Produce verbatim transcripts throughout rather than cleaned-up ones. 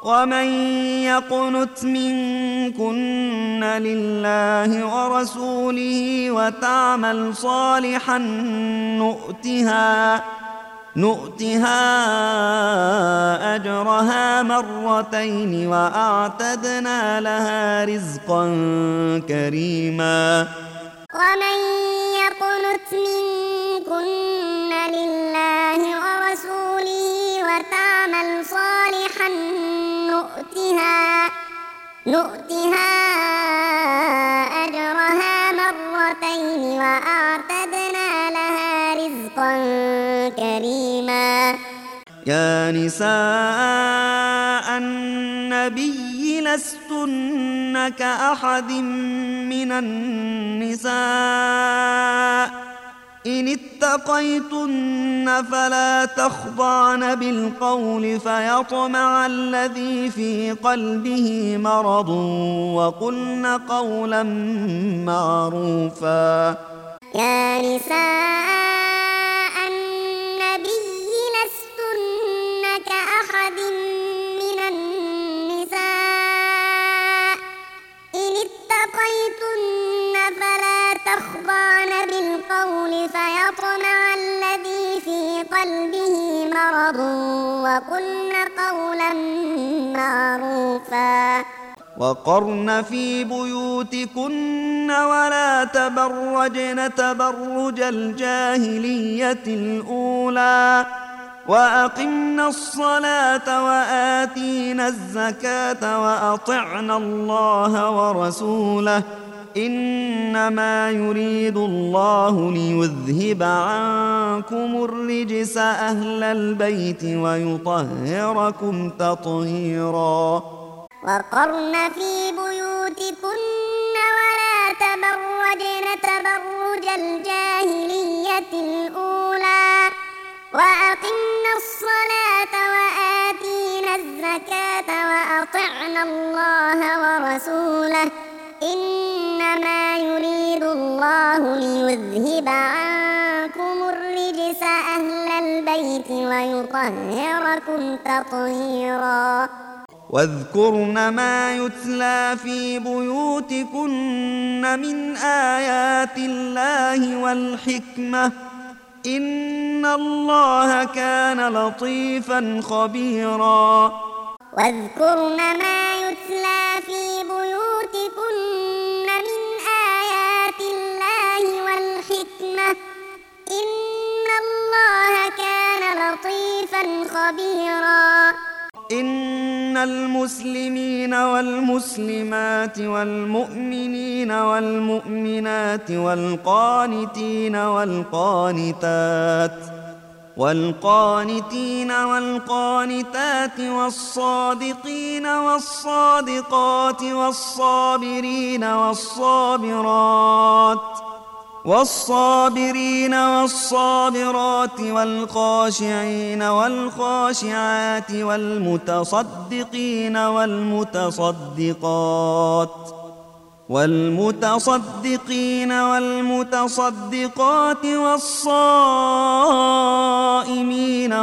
ومن يقنت منكن لله ورسوله وتعمل صالحا نؤتها نؤتها أجرها مرتين وأعتدنا لها رزقا كريما. ومن يقنت منكن لله ورسوله وتعمل صالحا نؤتها نؤتها أجرها مرتين وأعتدنا لها رزقا كريما. يا نساء النبي لستن كأحد من النساء إن اتقيتن فلا تخضعن بالقول فيطمع الذي في قلبه مرض وقلن قولا معروفا. يا نساء النبي لستن كأحد من النساء إن اتقيتن فلا تخضعن بالقول فيطمع الذي في قلبه مرض وقلن قولا معروفا. وقرن في بيوتكن ولا تبرجن تبرج الجاهلية الأولى وأقمنا الصلاة وآتينا الزكاة وأطعنا الله ورسوله إنما يريد الله ليذهب عنكم الرجس أهل البيت ويطهركم تطهيرا. وقرن في بيوتكن ولا تبرجن تبرج الجاهلية الأولى وأقمنا الصلاة وآتينا الزكاة وأطعنا الله ورسوله إنما يريد الله ليذهب عنكم الرجس أهل البيت ويطهركم تطهيرا. واذكرن ما يتلى في بيوتكن من آيات الله والحكمة إن الله كان لطيفا خبيرا. واذكرن ما يتلى في بيوتكن من آيات الله والحكمة إن الله كان لطيفا خبيرا. إن المسلمين والمسلمات والمؤمنين والمؤمنات والقانتين والقانتات والقانتين والقانتات والصادقين والصادقات والصابرين والصابرات والصابرين والصابرات والخاشعين والخاشعات والمتصدقين والمتصدقات والمتصدقين والمتصدقات والصائمين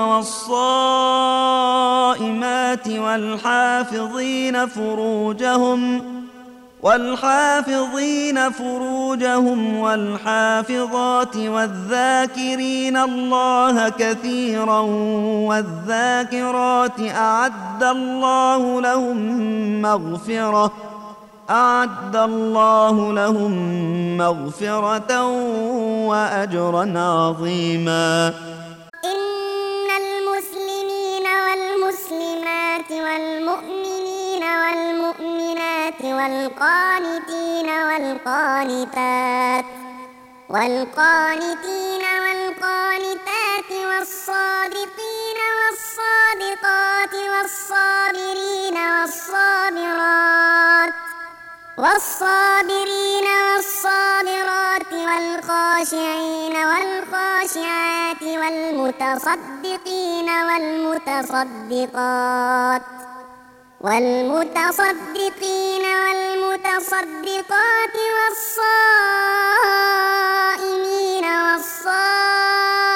والصائمات والحافظين فروجهم والحافظين فروجهم والحافظات والذاكرين الله كثيرا والذاكرات أعد الله لهم مغفرة أعد الله لهم مغفرة وأجرا عظيما. إن المسلمين والمسلمات والمؤمنين والمؤمنات والقانتين والقانتات والقانتين والقانتات والصادقين والصادقات والصابرين والصابرات والصابرين والصابرات والخاشعين والخاشعات والمتصدقين والمتصدقات والمتصدقين والمتصدقات والصائمين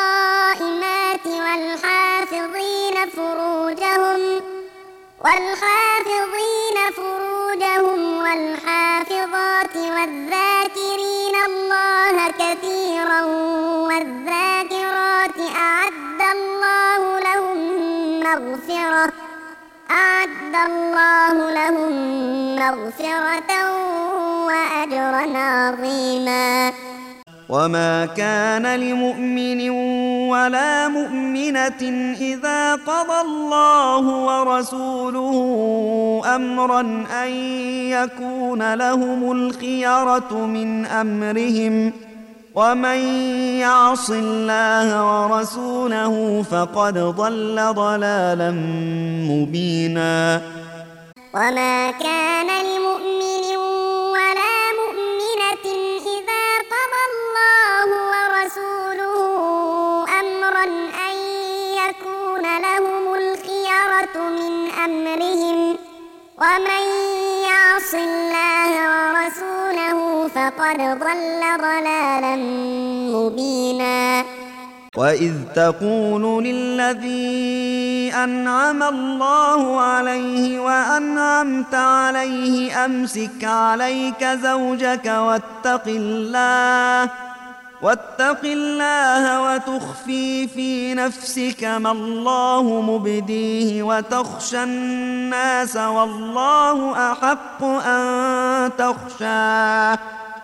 والصائمات والحافظين فروجهم والحافظين والحافظين فروجهم والحافظات والذاكرين الله كثيرا والذاكرات أعد الله لهم مغفرة أعد الله لهم مغفرة وأجرا عظيما. وما كان لمؤمن ولا مؤمنة إذا قضى الله ورسوله أمرا أن يكون لهم الخيرة من أمرهم ومن يعص الله ورسوله فقد ضل ضلالا مبينا. وما كان لمؤمن ولا مؤمنة إذا قضى الله ورسوله أمرا أن يكون لهم الخيرة من أمرهم ومن يعص الله ورسوله فقد ضل ضلالا مبينا. وإذ تقول للذي أنعم الله عليه وأنعمت عليه أمسك عليك زوجك واتق الله واتق الله وتخفي في نفسك ما الله مبديه وتخشى الناس والله أحق أن تخشاه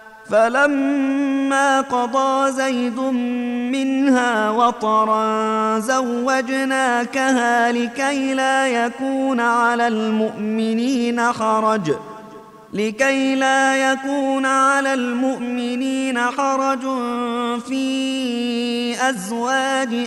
فلما قضى زيد منها وطرا زوجناكها لكي لا يكون على المؤمنين حرج لكي لا يكون على المؤمنين حرج في أزواج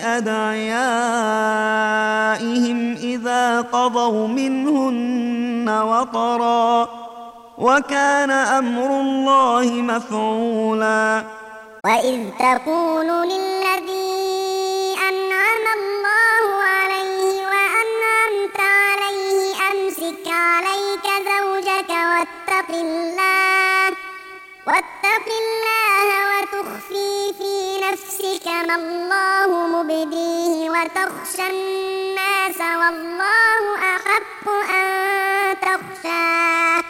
أدعيائهم إذا قضوا منهن وطرا وكان أمر الله مفعولا. وإذ تقول للذي أنعم الله عليه وأنعمت عليه أمسك عليك زوجك واتق الله واتق الله وتخفي في نفسك ما الله مبديه وتخشى الناس والله أحق أن تخشاه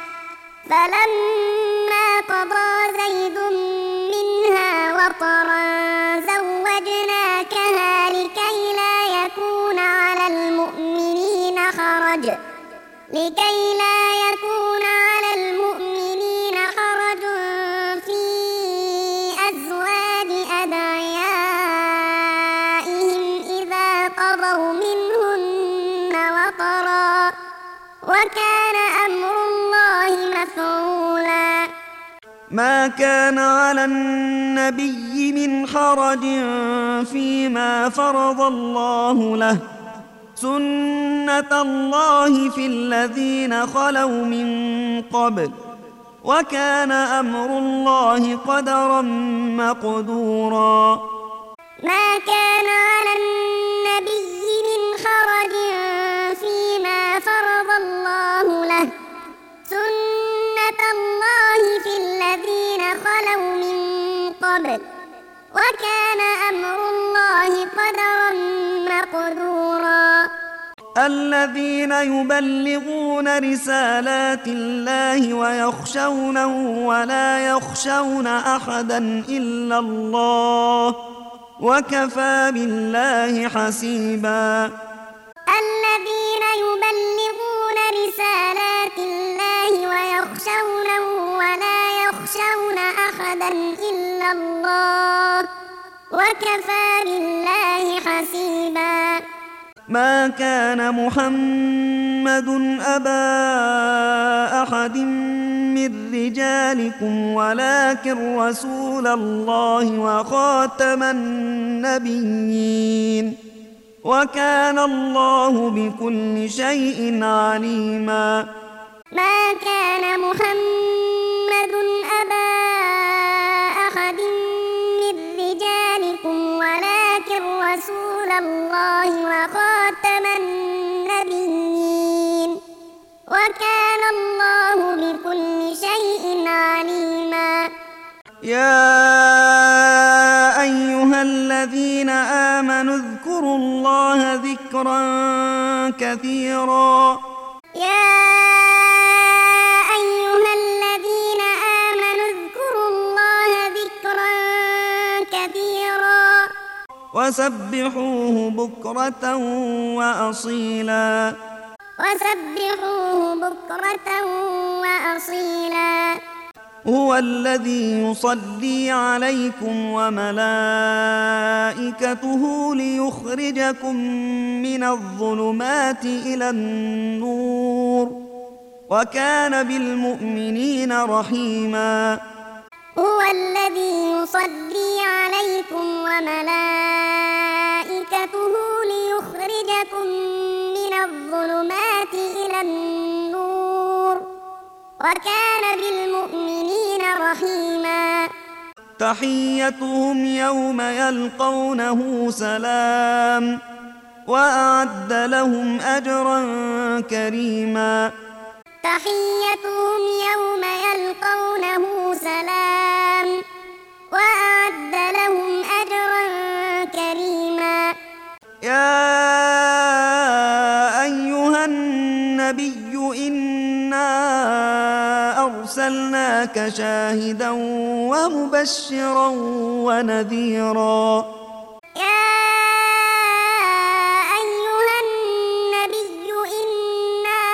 فلما قضى زيد منها وطرا زوجناكها لكي لا يكون على المؤمنين حرج لكي لا يكون على المؤمنين حرج في أزواج أدعيائهم إذا قضوا منهن وطرا وكان أمر الله مفعولا. ما كان على النبي من حرج فيما فرض الله له سنة الله في الذين خلوا من قبل وكان أمر الله قدرا مقدورا. ما كان على النبي من حرج فيما فرض الله له سنة الله في الذين خلوا من قبل وكان أمر الله قدرا مقدورا. الذين يبلغون رسالات الله ويخشونه ولا يخشون أحدا إلا الله وكفى بالله حسيبا. الذين يبلغون رسالات الله ويخشونه ولا يخشون أحدا إلا الله وكفى بالله حسيبا. ما كان محمد أبا أحد من رجالكم ولكن رسول الله وخاتم النبيين وكان الله بكل شيء عليما. ما كان محمد أبا أحد من رجالكم ولكن رسول الله وخاتم النبيين وكان الله بكل شيء عليما. يا أيها الذين آمنوا اذكروا الله ذكرا كثيرا. يا وسبحوه بكرة وأصيلا وسبحوه بكرة وأصيلا هو الذي يصلي عليكم وملائكته ليخرجكم من الظلمات إلى النور وكان بالمؤمنين رحيما هو الذي يصلي عليكم وملائكته ليخرجكم من الظلمات إلى النور وكان بالمؤمنين رحيما تحيتهم يوم يلقونه سلام وأعد لهم أجرا كريما تحيتهم يوم يلقونه سلام وأعد لهم أجرا كريما يا أيها النبي إنا أرسلناك شاهدا ومبشرا ونذيرا يا أيها النبي إنا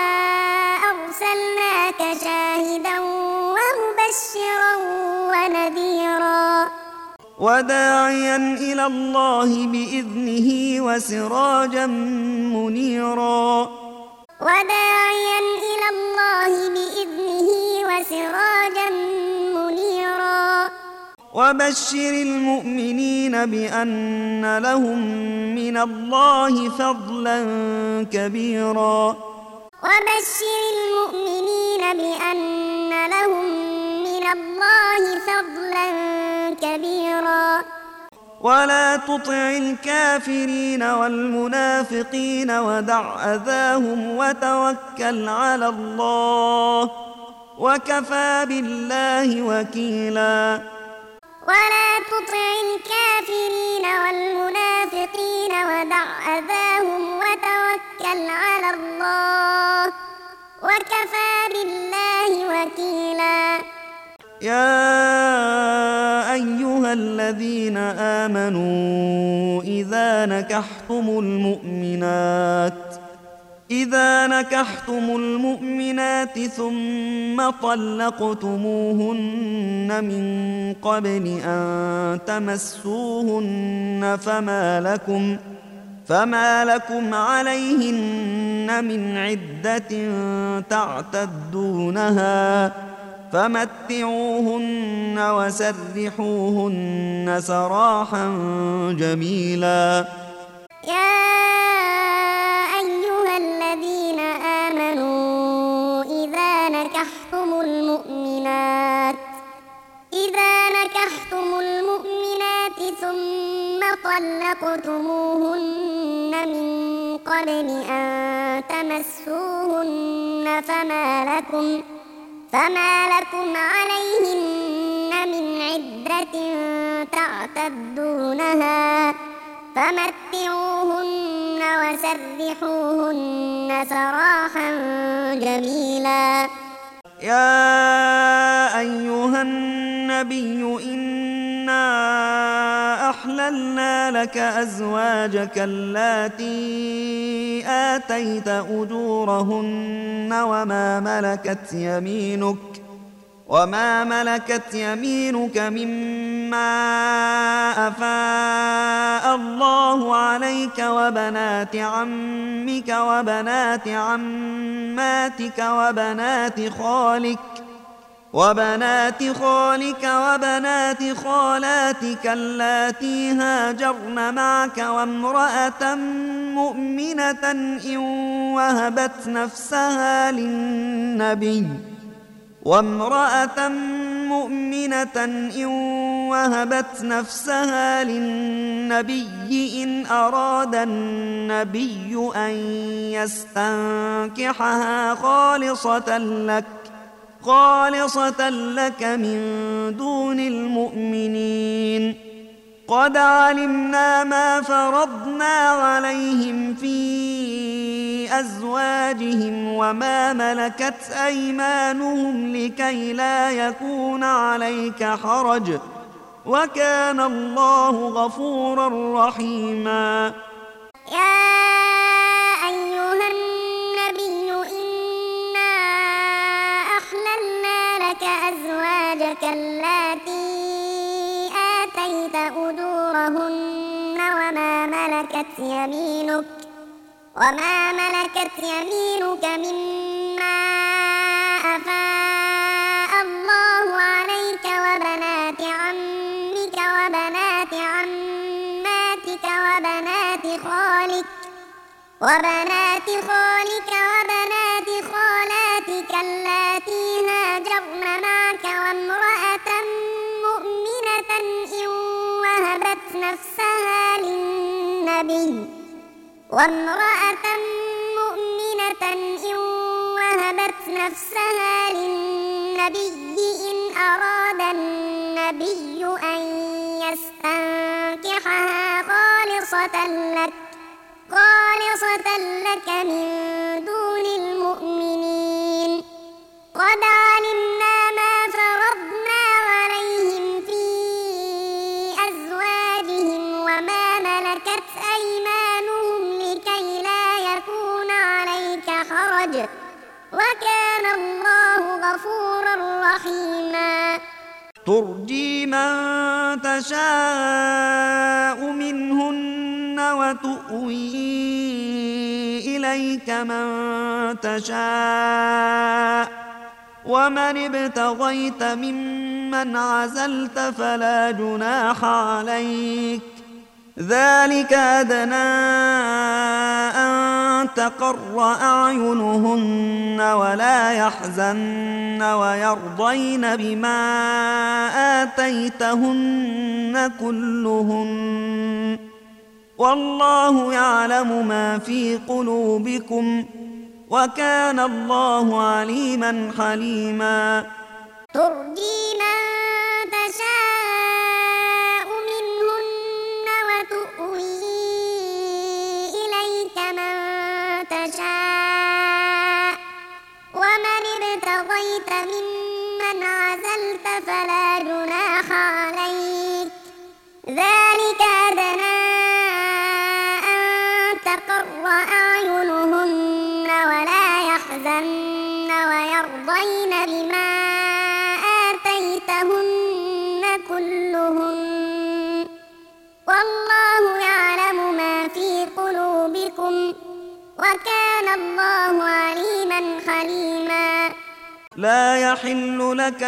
أرسلناك شاهدا ومبشرا ونذيرا وداعيا إلى الله بإذنه وسراجا منيرا وداعيا إلى الله بإذنه وسراجا منيرا وبشر المؤمنين بأن لهم من الله فضلا كبيرا وبشر المؤمنين بأن لهم من الله فضلا كبيرا ولا تطع الكافرين والمنافقين ودع أذاهم وتوكل على الله وكفى بالله وكيلا ولا تطع الكافرين والمنافقين ودع أذاهم وتوكل على الله وكفى بالله وكيلا يا أيها الذين آمنوا إذا نكحتم المؤمنات إذا نكحتم المؤمنات ثم طلقتموهن من قبل أن تمسوهن فما لكم فما لكم عليهن من عدة تعتدونها فمتعوهن وسرحوهن سراحا جميلا يا أيها الذين آمنوا إذا نكحتم المؤمنات إذا نكحتم المؤمنات ثم طلقتموهن من قبل أن تمسوهن فما لكم فما لكم عليهن من عدة تعتدونها فمتعوهن وسرحوهن سراحا جميلا يا أيها النبي إنا أحللنا لك أزواجك اللاتي آتيت أجورهن وما ملكت يمينك وما ملكت يمينك مما أفاء الله عليك وبنات عمك وبنات عماتك وبنات خالك وبنات خالك وبنات خالاتك اللاتي هاجرن معك وامرأة مؤمنة إن وهبت نفسها للنبي وامرأة مؤمنة إن وهبت نفسها للنبي إن أراد النبي أن يستنكحها خالصة لك خالصة لك من دون المؤمنين قد علمنا ما فرضنا عليهم في أزواجهم وما ملكت أيمانهم لكي لا يكون عليك حرج وكان الله غفورا رحيما. يا أيها النبي إنا أحللنا لك أزواجك اللاتي آتيت أجورهن وما ملكت يمينك وما ملكت يمينك مما أفاء الله عليك وبنات عمك وبنات عماتك وبنات خالك وبنات خالك وبنات خالاتك اللاتي هاجرن معك وامرأة مؤمنة إن وهبت نفسها للنبي وامرأة مؤمنة إن وهبت نفسها للنبي إن أراد النبي أن يستنكحها خالصة لك خالصة لك من دون المؤمنين. قد علمنا ما فرضنا عليهم في أزواجهم وما ملكت أيمانهم لكي لا يكون عليك حرج وكان الله غفورا رحيما. ترجي من تشاء منهن وتؤوي إليك من تشاء ومن ابتغيت ممن عزلت فلا جناح عليك ذلك أدنى أن تقر أعينهن ولا يحزن ويرضين بما آتيتهن كلهن والله يعلم ما في قلوبكم وكان الله عليما حليما. ترجي من تشاء منهن وتؤوي إليك من تشاء ومن ابتغيت ممن عزلت فلا جناح عليك ذلك أدنى أن تقر أعينهن ولا يحزن ويرضين بما آتيتهن كلهن والله يعلم ما في قلوبكم وكان الله عليما حليما. لا يحل لك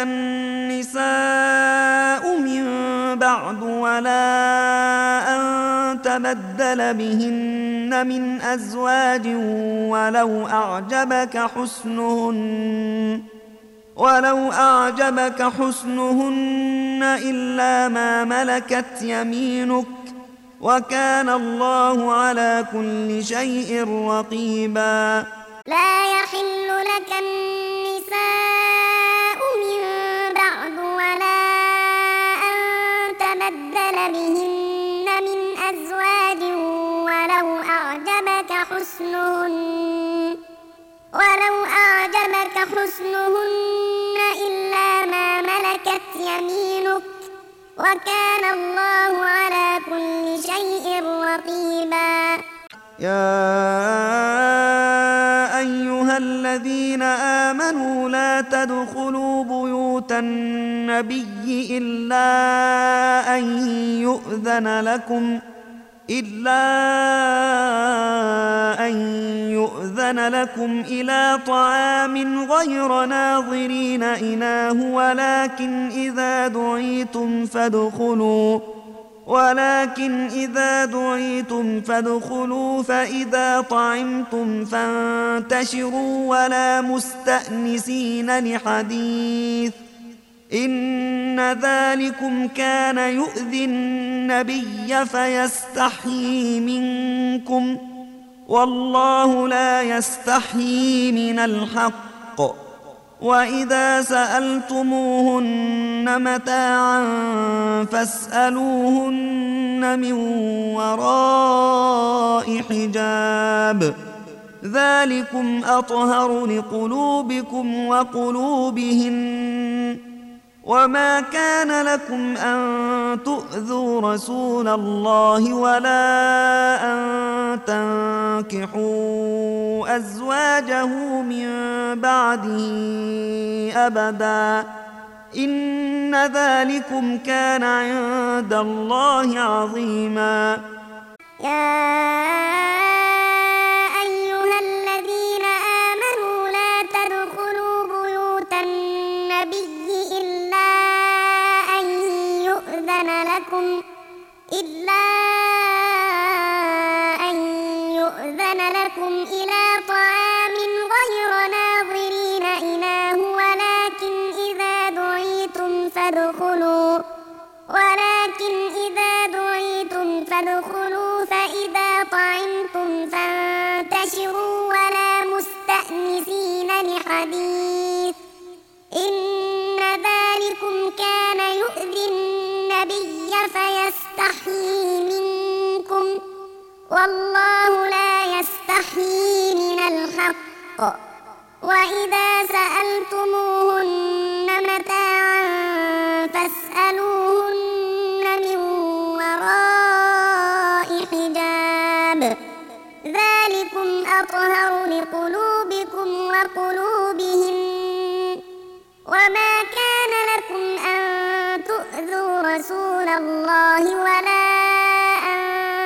النساء من بعد ولا أن تبدل بهن من أزواج ولو أعجبك حسنهن ولو أعجبك حسنهن إلا ما ملكت يمينك وكان الله على كل شيء رقيبا. لا يحل لك النساء من بعد ولا أن تبدل بهن من أزواج ولو أعجبك حسنهن ولو أعجبك حسنهن إلا ما ملكت يمينك وكان الله على كل شيء رقيبا. يا أيها الذين آمنوا لا تدخلوا بيوت النبي إلا أن يؤذن لكم إلا أن يؤذن لكم إلى طعام غير ناظرين إناه ولكن إذا دعيتم فادخلوا ولكن إذا دعيتم فادخلوا فإذا طعمتم فانتشروا ولا مستأنسين لحديث إن ذلكم كان يؤذي النبي فيستحيي منكم والله لا يستحيي من الحق وإذا سألتموهن متاعا فاسألوهن من وراء حجاب ذلكم أطهر لقلوبكم وقلوبهن وما كان لكم أن تؤذوا رسول الله ولا أن تنكحوا أزواجه من بعده أبدا إن ذلكم كان عند الله عظيما. يا أيها الذين آمنوا لا تدخلوا بيوت النبي إلا أن يؤذن لكم إلا أن يؤذن لكم إلى طعام غير ناظرين إناه ولكن إذا دعيتم فادخلوا ولكن إذا دعيتم فادخلوا فإذا طعمتم فانتشروا ولا مستأنسين لحديث إن ذلكم كان يؤذي النبي فيستحيي منكم والله لا يستحيي من الحق وإذا سألتموهن متاعا فاسألوهن من وراء حجاب ذلكم أطهر لقلوبكم وقلوبهم وما كان لكم أن تؤذوا رسول الله ولا أن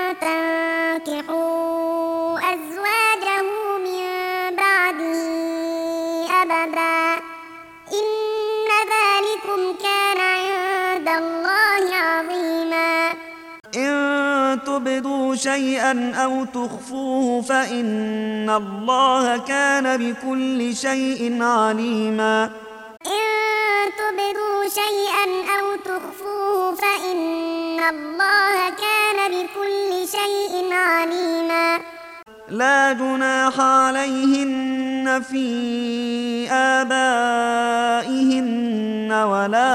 تنكحوا أزواجه من بعده أبدا إن ذلكم كان عند الله عظيما. إن تبدوا شيئا أو تخفوه فإن الله كان بكل شيء عليما. إن تبدوا شيئا أو تخفوه فإن الله كان بكل شيء عليما. لا جناح عليهن في آبائهن ولا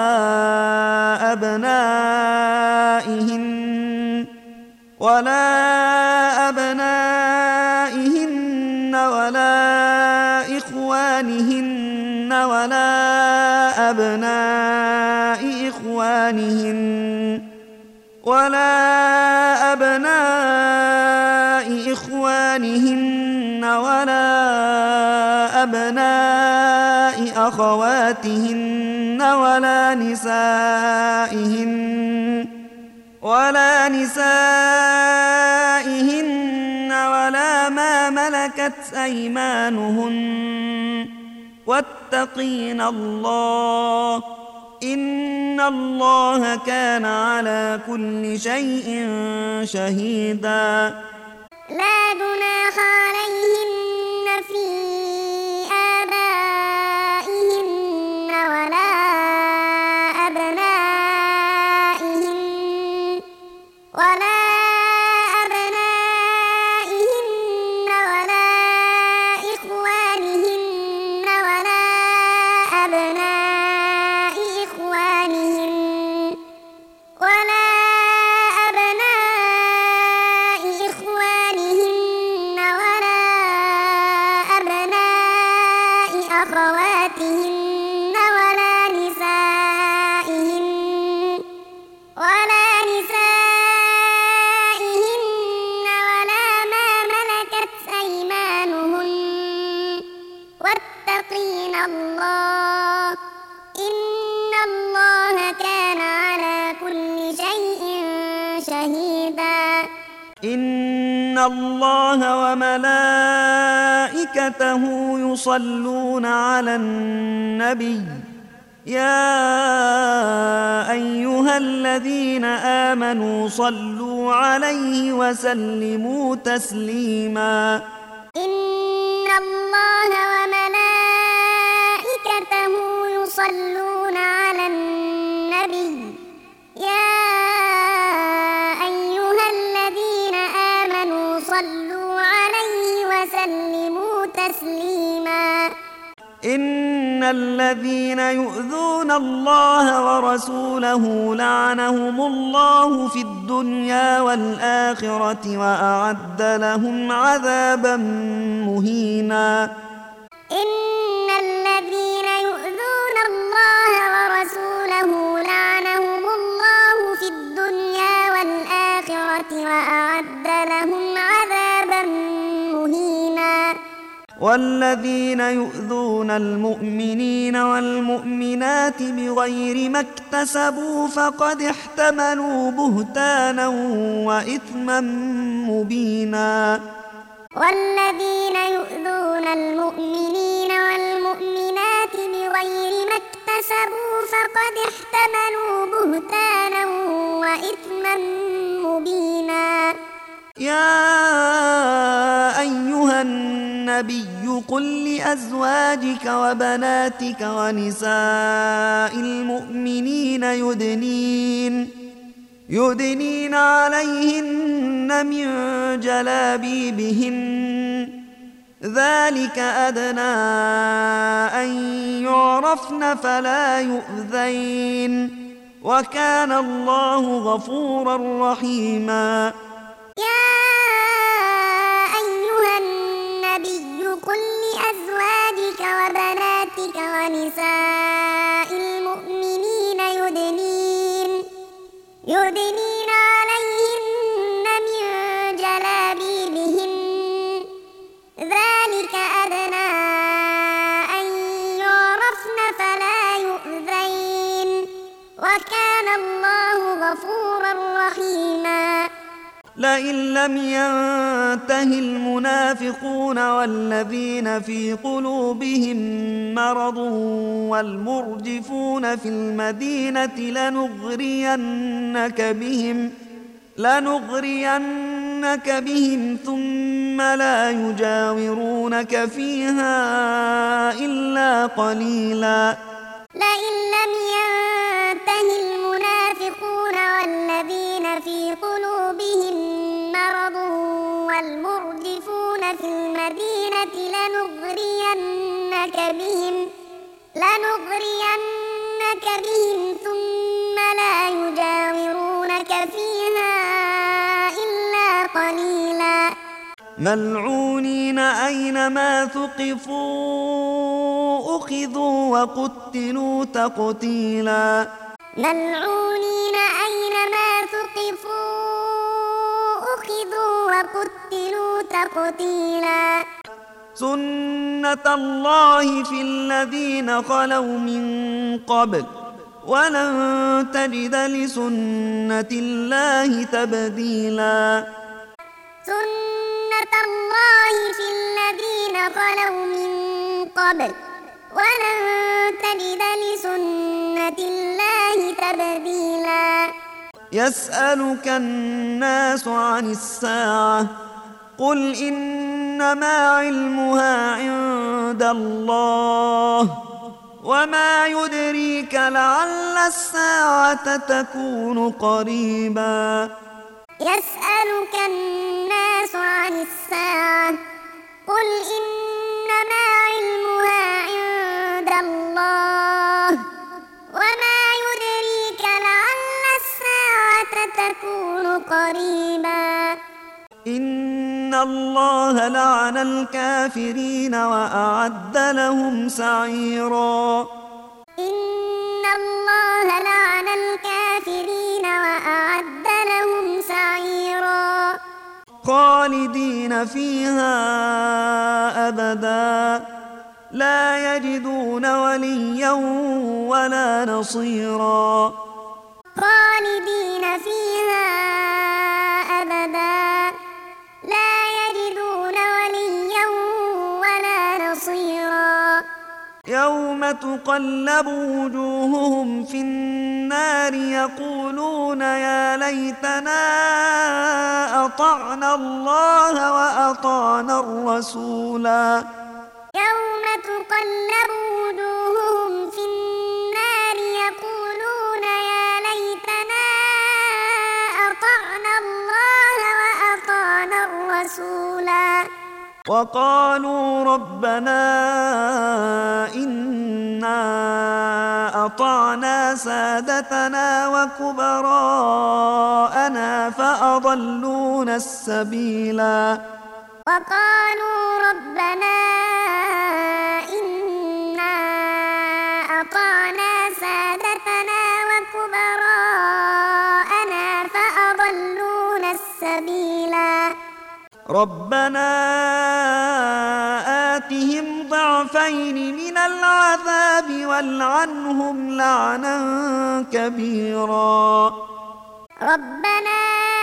أبنائهن ولا أبنائهن ولا إخوانهن ولا أبناء إخوانهن ولا أبناء إخوانهن ولا أبناء أخواتهن ولا نسائهن ولا نسائهن ولا ما ملكت أيمانهن واتقين الله إن الله كان على كل شيء شهيدا. لا جناح عليهن في آبائهن ولا أبنائهن ولا أبنائهن ولا إخوانهن ولا أبناء إخوانهن ولا أبناء إخوانهن ولا أبناء أخواتهن ولا نسائهن ولا نسائهن ولا ما ملكت أيمانهن واتقين الله إن الله كان على كل شيء شهيدا. إن الله وملائكته يصلون على النبي يا أيها الذين آمنوا صلوا عليه وسلموا تسليما. إن الله وملائكته يصلون على النبي يا أيها الذين آمنوا صلوا عليه وسلموا تسليما. إن الذين يؤذون الله ورسوله لعنهم الله في الدنيا والآخرة وأعد لهم عذابا مهينا. إن الذين يؤذون الله ورسوله والذين يؤذون المؤمنين والمؤمنات بغير ما اكتسبوا فقد احتملوا بهتانا وإثما مبينا والذين يؤذون المؤمنين والمؤمنات بغير ما اكتسبوا فقد احتملوا بهتانا وإثما مبينا يا أيها النبي قل لأزواجك وبناتك ونساء المؤمنين يدنين يدنين عليهن من جلابيبهن ذلك أدنى أن يعرفن فلا يؤذين وكان الله غفورا رحيما يا أيها النبي قل لأزواجك وبناتك ونساء المؤمنين يدنين يدنين عليهن من جلابيبهن ذلك أدنى أن يعرفن فلا يؤذين وكان الله غفورا رحيما لئن لم ينته المنافقون والذين في قلوبهم مرض والمرجفون في المدينة لنغرينك بهم لنغرينك بهم ثم لا يجاورونك فيها إلا قليلا لئن لم ينته المنافقون والذين في قلوبهم مرض والمرجفون في المدينة لنغرينك بهم لنغرينك بهم ثم لا يجاورونك فيها إلا قليلا ملعونين أينما ثقفوا أخذوا وقتلوا تقتيلا ملعونين أينما ثقفوا أخذوا وقتلوا تقتيلا سنة الله في الذين خلوا من قبل ولن تجد لسنة الله تبديلا سنة الله في الذين خلوا من قبل ولن تجد لسنة الله تبديلا يسألك الناس عن الساعة قل إنما علمها عند الله وما يدريك لعل الساعة تكون قريبا يسألك الناس عن الساعة قل إنما علمها عند الله وما يدريك لعل الساعة تكون قريبا إن الله لعن الكافرين وأعد لهم سعيرا إن الله لعن الكافرين وأعد لهم سعيرا خالدين فيها أبدا لا يجدون وليا ولا نصيرا خالدين فيها أبدا لا يجدون وليا ولا نصيرا يوم تقلب وجوههم في النار يقولون يا ليتنا أطعنا الله وأطعنا الرسولا يوم تقلب وجوههم في النار يقولون يا ليتنا أطعنا الله وأطعنا الرسولا وقالوا ربنا إنا أطعنا سادتنا وكبراءنا فأضلونا السبيلا وقالوا ربنا إنا أطعنا سادتنا وكبراءنا فأضلونا السبيلا ربنا ضعفين من العذاب والعنهم لعنا كبيرا. ربنا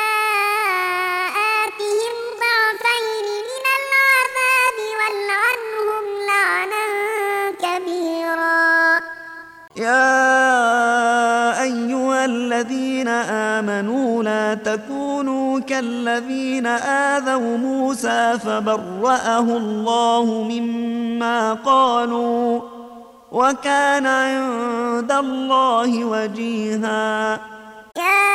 آتهم ضعفين من العذاب والعنهم لعنا كبيرا. يا أيها الذين آمنوا لا تكونوا كالذين آذوا موسى فبرأه الله مما قالوا وكان عند الله وجيها. يا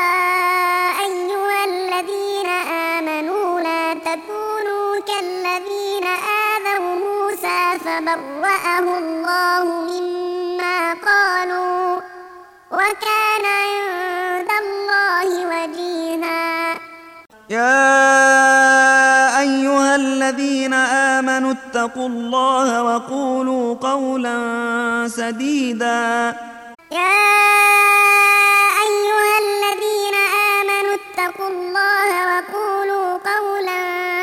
أيها الذين آمنوا لا تكونوا كالذين آذوا موسى فبرأه الله مما قالوا وكان عند الله وجيها. يا أيها الذين آمنوا اتقوا الله وقولوا قولا سديدا. يا أيها الذين آمنوا اتقوا الله وقولوا قولا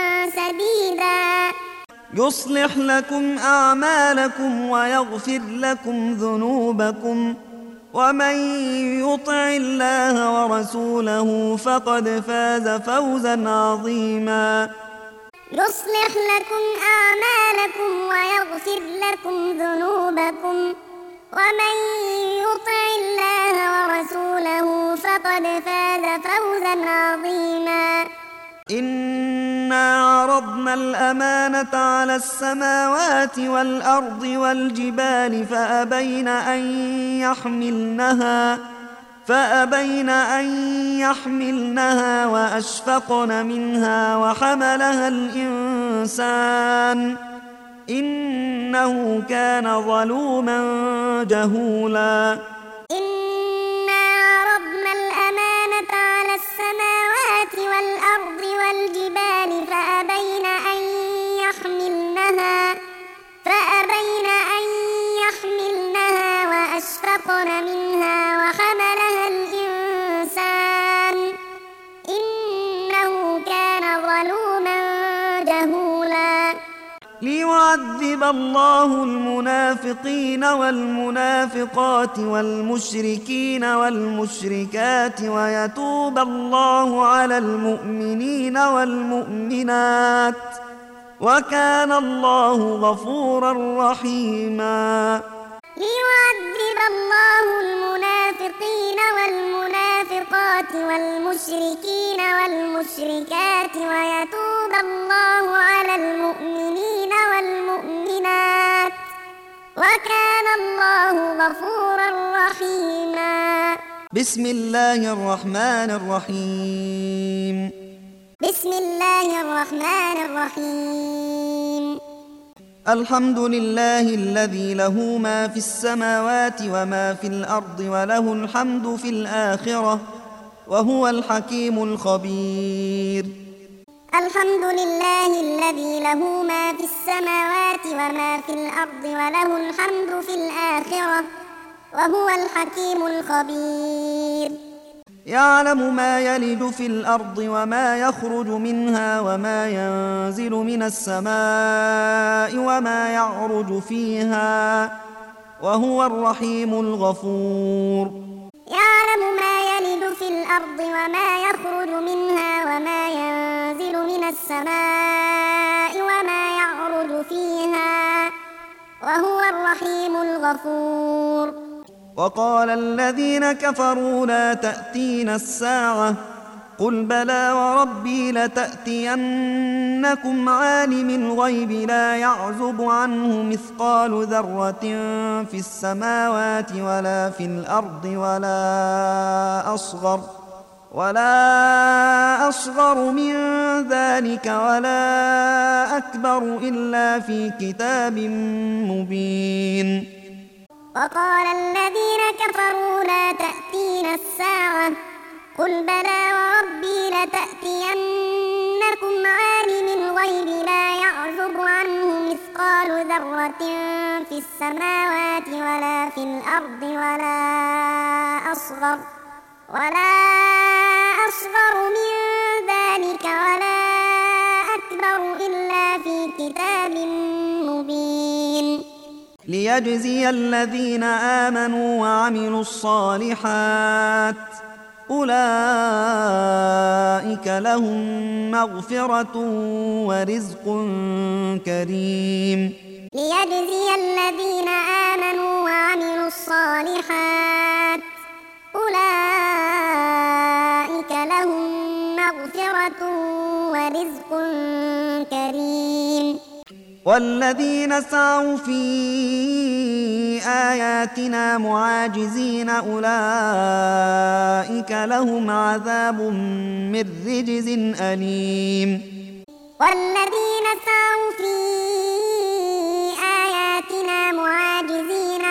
سديدا. يصلح لكم أعمالكم ويغفر لكم ذنوبكم ومن يطع الله ورسوله فقد فاز فوزا عظيما. يصلح لكم أعمالكم ويغفر لكم ذنوبكم ومن يطع الله ورسوله فقد فاز فوزا عظيما. إنا عرضنا الأمانة على السماوات والأرض والجبال فأبين أن يحملنها فأبين أن يحملنها وأشفقن منها وحملها الإنسان إنه كان ظلوما جهولا. إنا عرضنا الأمانة على السماوات والأرض والجبال فأبين أن يحملنها فأبين أن يحملنها وأشفقن منها وحملها الإنسان إنه كان ظلوما جهولا. ليعذب الله المنافقين والمنافقات والمشركين والمشركات ويتوب الله على المؤمنين والمؤمنات وكان الله غفورا رحيما. ليعذب الله المنافقين والمنافقات والمشركين والمشركات ويتوب الله على المؤمنين والمؤمنات وكان الله غفورا رحيما. بسم الله الرحمن الرحيم. بسم الله الرحمن الرحيم. الحمد لله الذي له ما في السماوات وما في الأرض وله الحمد في الآخرة وهو الحكيم الخبير. الحمد لله الذي له ما في السماوات وما في الأرض وله الحمد في الآخرة وهو الحكيم الخبير. يعلم ما يلج في الأرض وما يخرج منها وما ينزل من السماء وما يعرج فيها وهو الرحيم الغفور. يعلم ما يلج في الأرض وما يخرج منها وما ينزل من السماء وما يعرج فيها وهو الرحيم الغفور. وقال الذين كفروا لا تأتينا الساعة قل بلى وربي لتأتينكم عالم الغيب لا يعزب عنه مثقال ذرة في السماوات ولا في الأرض ولا أصغر ولا أصغر من ذلك ولا أكبر إلا في كتاب مبين. وقال الذين كفروا لا تأتينا الساعة قل بلى وربي لتأتينكم عالم الغيب لا يعزب عنه مثقال ذرة في السماوات ولا في الأرض ولا أصغر ولا أصغر من ذلك ولا أكبر إلا في كتاب مبين. ليجزي الذين آمنوا وعملوا الصالحات أولئك لهم مغفرة ورزق كريم. ليجزي الذين آمنوا وعملوا الصالحات أولئك لهم مغفرة ورزق كريم. والذين سعوا في آياتنا معاجزين أولئك لهم عذاب من رجز أليم. والذين سعوا في آياتنا معاجزين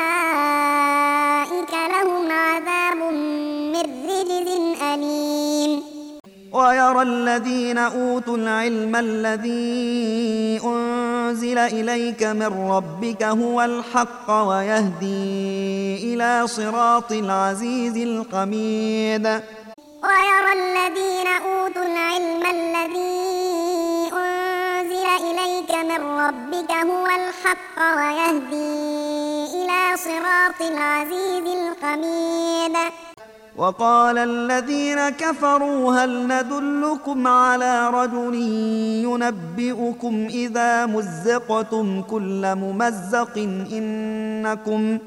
أولئك لهم عذاب من رجز أليم. ويرى الذين أوتوا العلم الذي أنزل إليك من ربك هو الحق ويهدي إلى صراط العزيز الحميد. ويرى الذين أوتوا العلم الذي أنزل إليك من ربك هو الحق ويهدي إلى صراط العزيز الحميد. وقال الذين كفروا هل ندلكم على رجل ينبئكم إذا مزقتم كل ممزق إنكم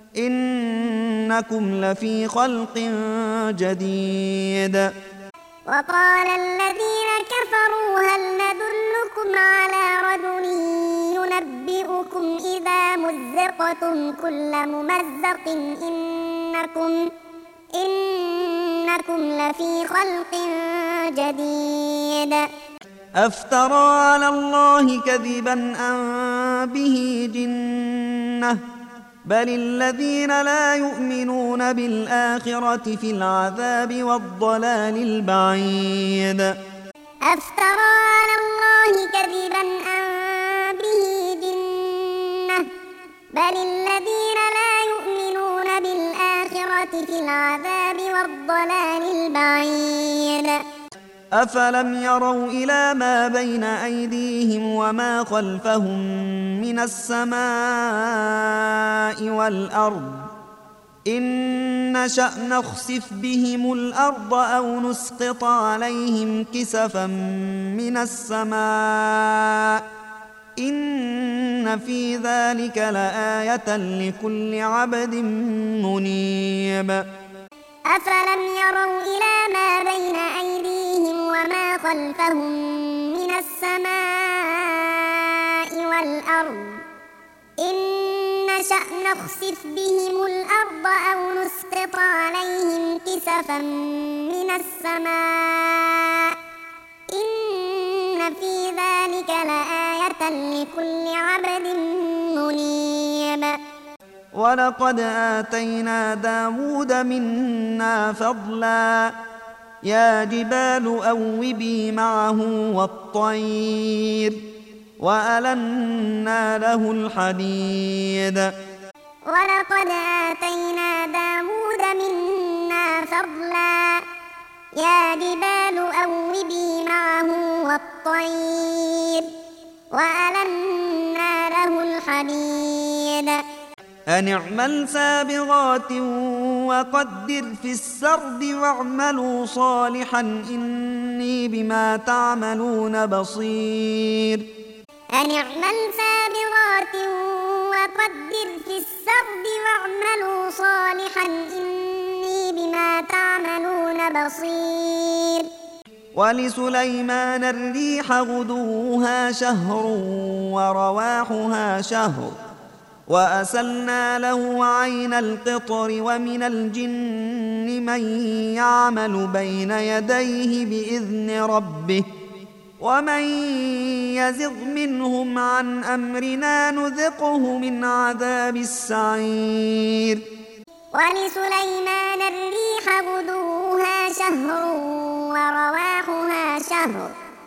إنكم لفي خلق جديد. وقال الذين كفروا هل ندلكم على رجل ينبئكم إذا مزقتم كل ممزق إنكم إنكم لفي خلق جديد. أفترى على الله كذبا أم به جنة بل الذين لا يؤمنون بالآخرة في العذاب والضلال البعيد. أفترى على الله كذبا أم به جنة بل الذين لا يؤمنون بالآخرة في العذاب والضلال البعيد. أفلم يروا إلى ما بين أيديهم وما خلفهم من السماء والأرض إن نشأ نخسف بهم الأرض أو نسقط عليهم كسفا من السماء إن في ذلك لآية لكل عبد منيب. أفلم يروا إلى ما بين أيديهم وما خلفهم من السماء والأرض إن نشأ نخسف بهم الأرض أو نسقط عليهم كسفا من السماء إن في ذلك لآية لكل عبد منيب. ولقد آتينا داود منا فضلا يا جبال أوبي معه والطير وألنا له الحديد. ولقد آتينا داود منا فضلا يا جبال أوبي معه والطير وألنا له الحديد. أن اعمل سابغات وقدر في السرد واعملوا صالحا إني بما تعملون بصير. أن اعمل سابغات وقدر في السرد واعملوا صالحا إني بما تعملون بصير. ولسليمان الريح غدوها شهر ورواحها شهر وأسلنا له عين القطر ومن الجن من يعمل بين يديه بإذن ربه ومن يزغ منهم عن أمرنا نذقه من عذاب السعير. ولسليمان الريح غدوها شهر ورواحها شهر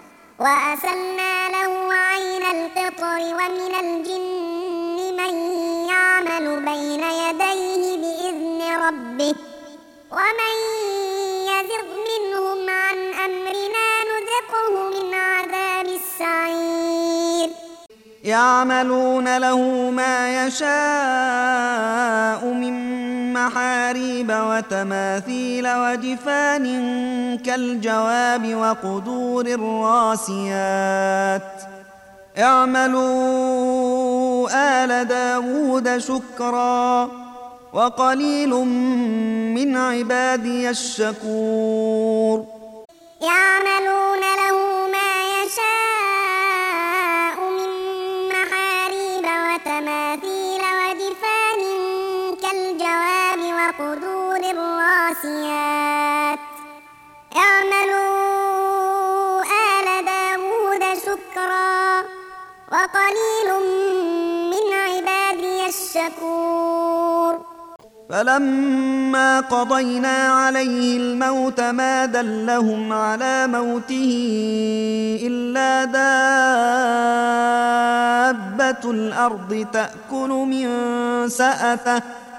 وأسلنا له عين القطر ومن الجن من يعمل بين يديه بإذن ربه ومن يزغ منهم عن أمرنا نذقه من عذاب السعير. يعملون له ما يشاء من محاريب وتماثيل وجفان كالجواب وقدور الراسيات اعملوا آل داود شكرا وقليل من عبادي الشكور يعملون له ما يشاء من محاريب وتماثيل وجفان كالجواب وقدور الراسيات اعملوا آل داود شكرا وقليل من عبادي الشكور فلما قضينا عليه الموت ما دلهم على موته إلا دابة الأرض تأكل من سأته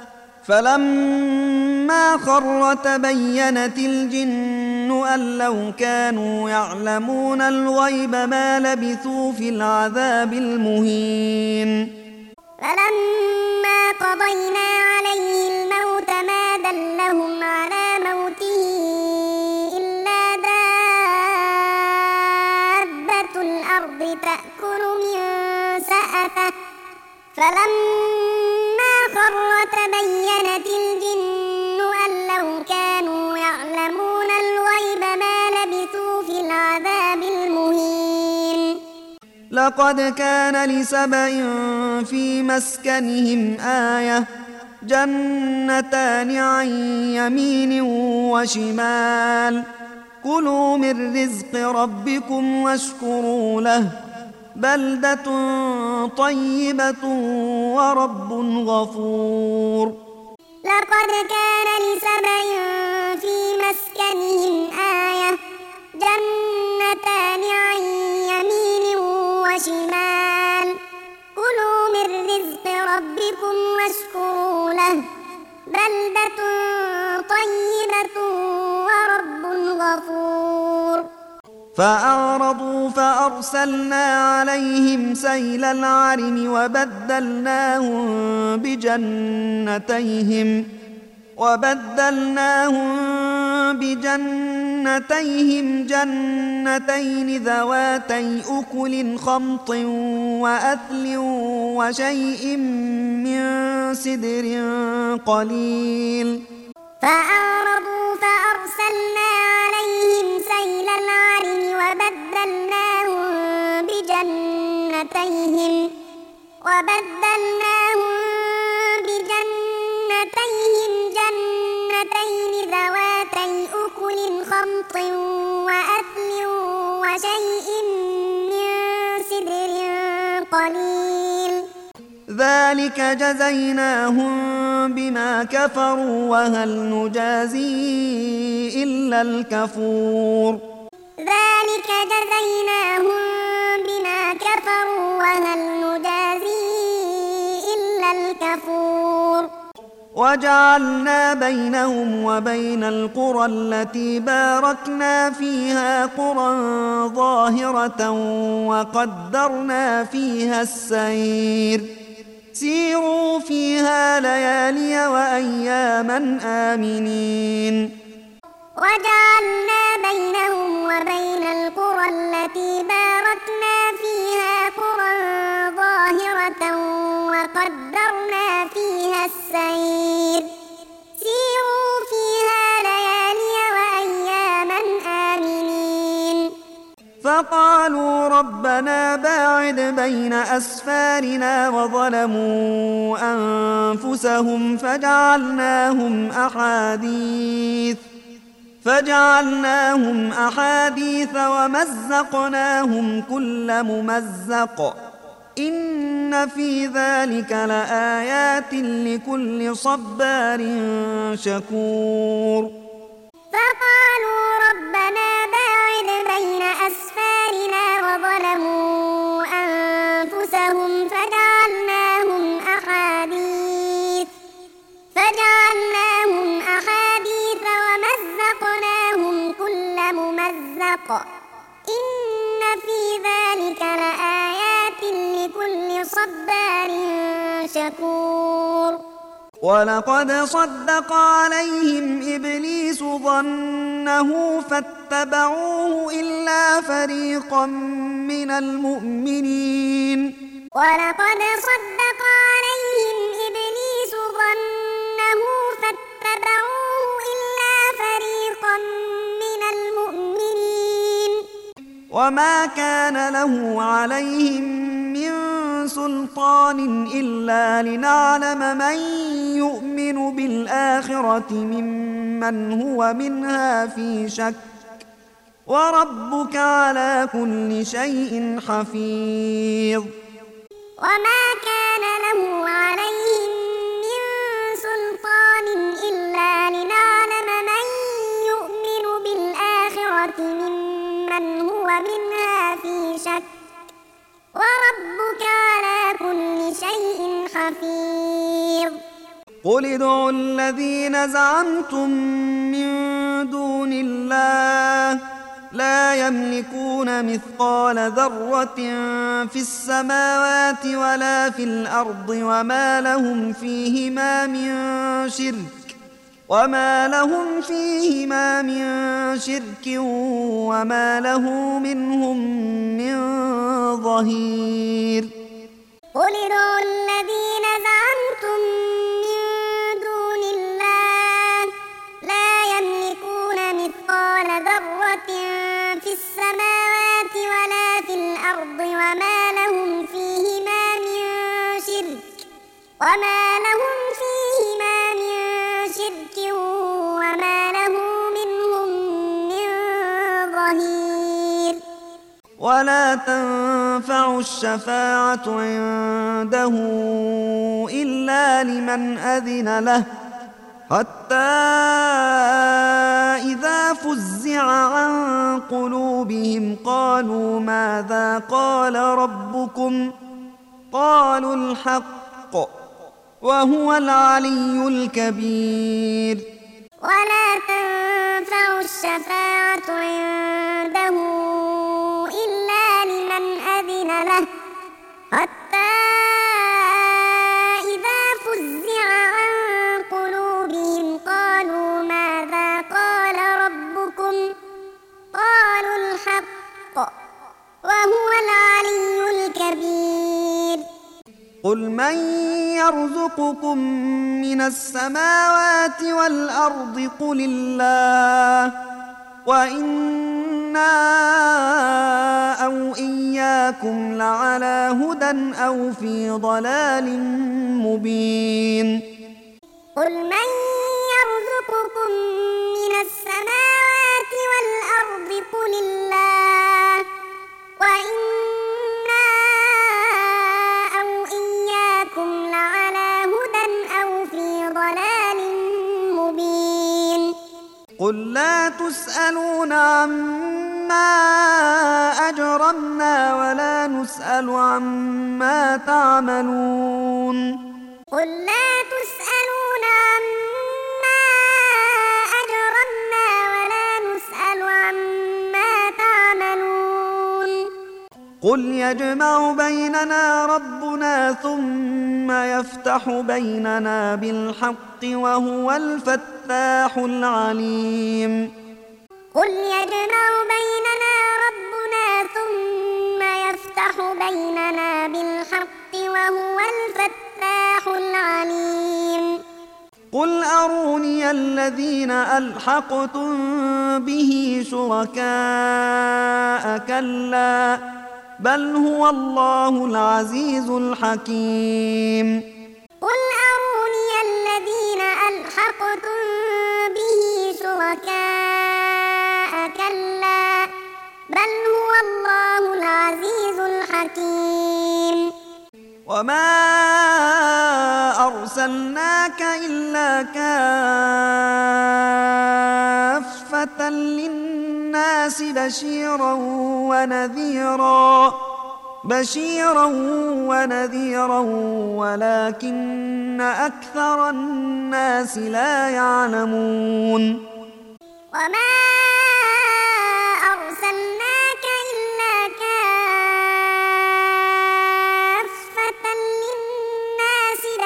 فلما خر تبينت الجن أن لو كانوا يعلمون الغيب ما لبثوا في العذاب المهين فلما قضينا عليه الموت ما دلهم على موته إلا دابة الأرض تأكل من سأته فلما خر تبينت الجن أن لو كانوا يعلمون الغيب ما لبثوا في العذاب المهين لقد كان لسبإ في مسكنهم آية جنتان عن يمين وشمال كلوا من رزق ربكم واشكروا له بلدة طيبة ورب غفور لقد كان لسبإ في مسكنهم آية جنتان عن يمين وشمال كلوا من رزق ربكم واشكروا له بلدة طيبة ورب غفور فأعرضوا فأرسلنا عليهم سيل العرم وبدلناهم بجنتيهم وبدلناهم بجنتيهم جنتين ذواتي أكل خمط وأثل وشيء من سدر قليل فأعرضوا فأرسلنا عليهم سيل العرم وبدلناهم بجنتيهم وبدلناهم بجنتيهم جنتين ذواتي أكل خمط وأثل وشيء من سدر قليل ذلك جزيناهم بما كفروا وهل نجازي إلا الكفور ذلك جزيناهم بما كفروا وهل نجازي إلا الكفور وجعلنا بينهم وبين القرى التي باركنا فيها قرى ظاهرة وقدرنا فيها السير سيروا فيها ليالي وأياما آمنين وجعلنا بينهم وبين القرى التي باركنا فيها قرى ظاهرة وقدرنا فيها السير سيروا فيها ليالي وأياما آمنين فقالوا ربنا باعد بين أسفارنا وظلموا أنفسهم فجعلناهم أحاديث فجعلناهم أحاديث ومزقناهم كل ممزق إن في ذلك لآيات لكل صبار شكور فقالوا ربنا باعد بين أسفارنا وظلموا أنفسهم فجعلناهم أحاديث فجعلناهم أحاديث ومزقناهم كل ممزق إن في ذلك لآيات لكل شكور ولقد صدق عليهم إبليس ظنه فاتبعوه إلا فريقا من المؤمنين ولقد صدق عليهم إبليس ظنه فاتبعوه إلا فريقا من المؤمنين وما كان له عليهم من سلطان إلا لنعلم من يؤمن بالآخرة ممن هو منها في شك وربك على كل شيء حفيظ وما كان له عليهم من سلطان إلا لنعلم من يؤمن بالآخرة ممن هو منها في شك وربك على كل شيء حفيظ قل ادعوا الذين زعمتم من دون الله لا يملكون مثقال ذرة في السماوات ولا في الأرض وما لهم فيهما من شرك وما لهم فيهما من شرك وما له منهم من ظهير قل ادعوا الذين زعمتم من دون الله لا يملكون مثقال ذرة في السماوات ولا في الأرض وما لهم فيهما من شرك وما لهم فيهما من شرك وما له منهم من ظهير ولا تنفع الشفاعة عنده إلا لمن أذن له حتى إذا فزع عن قلوبهم قالوا ماذا قال ربكم قالوا الحق وهو العلي الكبير ولا تنفع الشفاعة عنده إلا لمن أذن له حتى إذا فزع عن قلوبهم قالوا ماذا قال ربكم قالوا الحق وهو العلي الكبير قل من يرزقكم من السماوات والأرض قل الله وإنا أو إياكم لعلى هدى أو في ضلال مبين قل من يرزقكم من السماوات والأرض قل الله وإنا أو إياكم لعلى هدى أو في ضلال مبين قل لا تسألون عما أجرمنا ولا نسأل عما تعملون قل لا تسألون عما أجرمنا ولا نسأل عما تعملون قل يجمع بيننا ربنا ثم يفتح بيننا بالحق وهو الفتاح العليم قل يجمع بيننا ربنا ثم يفتح بيننا بالحق وهو الفتاح العليم قل أروني الذين ألحقتم به شركاء كلا بل هو الله العزيز الحكيم قل أروني الذين ألحقتم به شركاء كلا بل هو الله العزيز الحكيم وما أرسلناك إلا كافة للناس بشيرا ونذيرا بشيرا ونذيرا ولكن أكثر الناس لا يعلمون وما أرسلناك إلا كافة للناس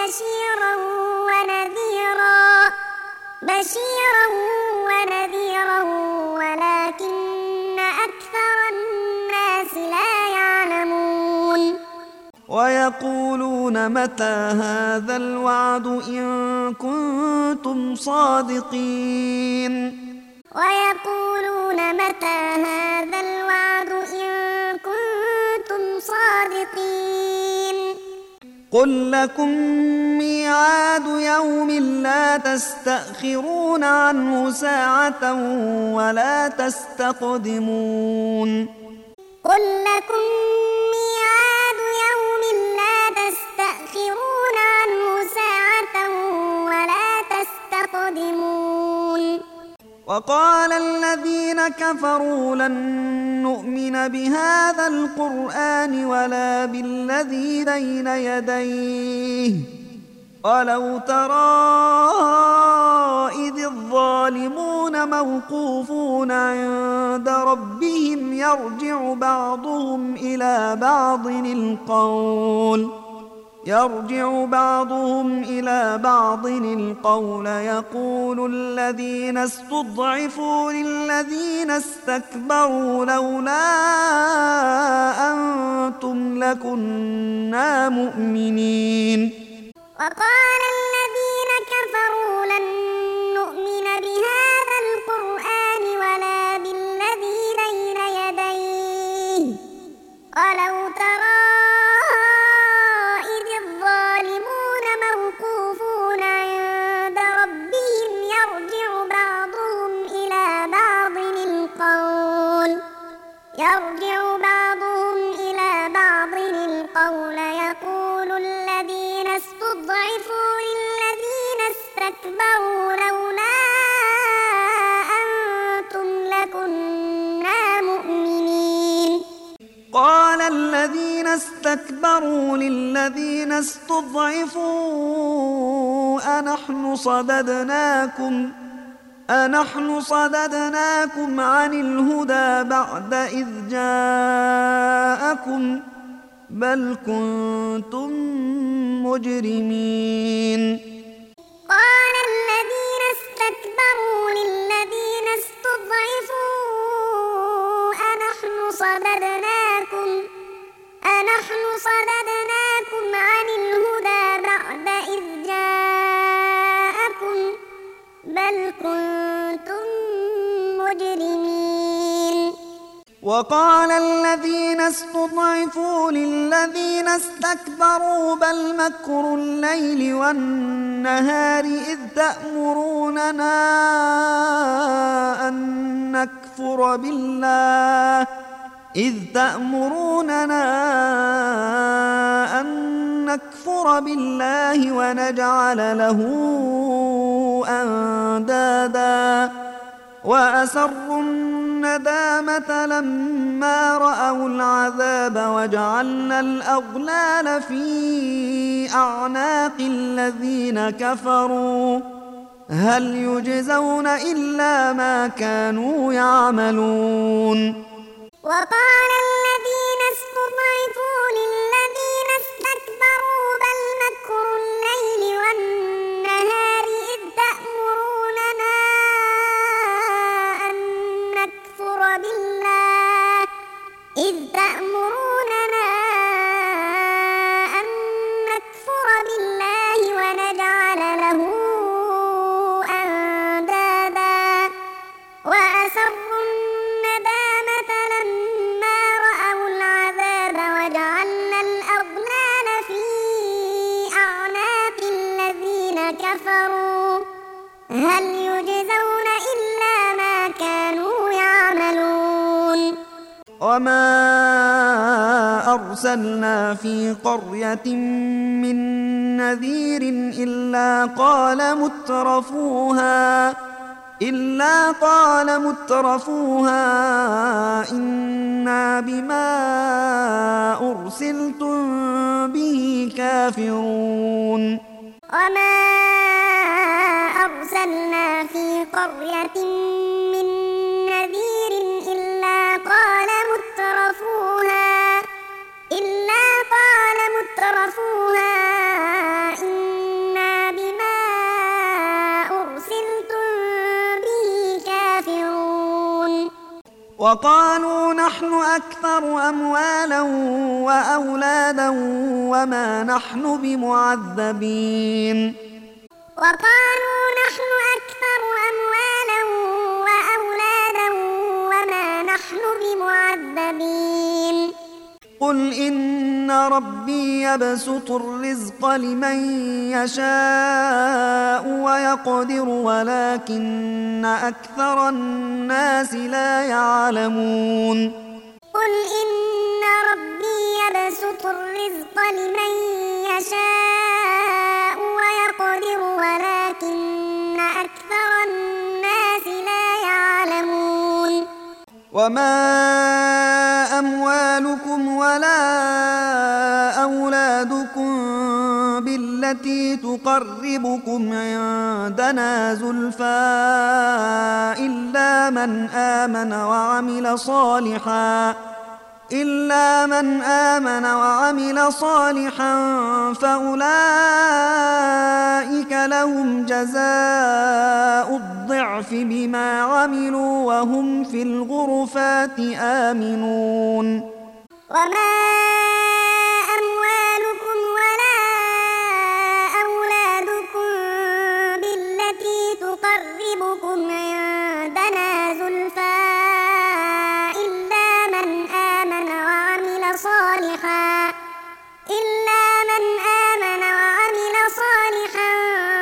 بشيرا ونذيرا ولكن أكثر الناس لا يعلمون ويقولون متى هذا الوعد إن كنتم صادقين ويقولون متى هذا الوعد إن كنتم صادقين قل لكم ميعاد يوم لا تستأخرون عنه ساعة ولا تستقدمون قل لكم ميعاد يوم لا تستأخرون عنه ساعة ولا تستقدمون وقال الذين كفروا لن نؤمن بهذا القرآن ولا بالذي بين يديه ولو ترى إذ الظالمون موقوفون عند ربهم يرجع بعضهم إلى بعض القول يرجع بعضهم إلى بعض القول يقول الذين استضعفوا للذين استكبروا لولا أنتم لكنا مؤمنين وقال الذين كفروا لن نؤمن بهذا القرآن ولا بالذي بين يديه ولو ترى يرجع بعضهم إلى بعض القول يقول الذين استضعفوا للذين استكبروا لولا أنتم لكنا مؤمنين قال الذين استكبروا للذين استضعفوا أنحن صددناكم أنحن صددناكم عن الهدى بعد إذ جاءكم بل كنتم مجرمين قال الذين استكبروا للذين استضعفوا أنحن صددناكم أنحن صددناكم عن الهدى بعد إذ جاءكم بل كنتم مجرمين وقال الذين استضعفوا للذين استكبروا بل مكر الليل والنهار إذ تأمروننا أن نكفر بالله إذ تأمروننا أن نكفر بالله ونجعل له أندادا وأسروا الندامة لما رأوا العذاب وجعلنا الأغلال في أعناق الذين كفروا هل يجزون إلا ما كانوا يعملون وقال الذين استضعفوا للذين استكبروا بل مكر الليل والنهار إذ تأمروننا أن نكفر بالله إذ تأمروننا أن نكفر بالله ونجعل له أندادا وأسروا الندامة لما رأوا العذاب وجعلنا الأغلال في أعناق الذين كفروا هل يجزون إلا ما كانوا يعملون وما أرسلنا في قرية من نذير إلا قال مترفوها إلا قال مترفوها إنا بما أرسلتم به كافرون وما أرسلنا في قرية من نذير إلا قال مترفوها إلا قال مترفوها إنا بما أرسلتم وقالوا نحن أكثر أموالا وأولادا وما نحن بمعذبين وقالوا نحن أكثر أموالا وأولادا وما نحن بمعذبين قل إن ربي يبسط الرزق لمن يشاء ويقدر ولكن أكثر الناس لا يعلمون قل إن ربي يبسط الرزق لمن يشاء ويقدر ولكن أكثر الناس لا يعلمون وما أموالكم ولا أولادكم بالتي تقربكم عندنا زلفى إلا من آمن وعمل صالحا إلا من آمن وعمل صالحا فأولئك لهم جزاء الضعف بما عملوا وهم في الغرفات آمنون وما أموالكم ولا أولادكم بالتي تقربكم عندنا زلفى إلا من آمن وعمل صالحا إلا من آمن وعمل صالحا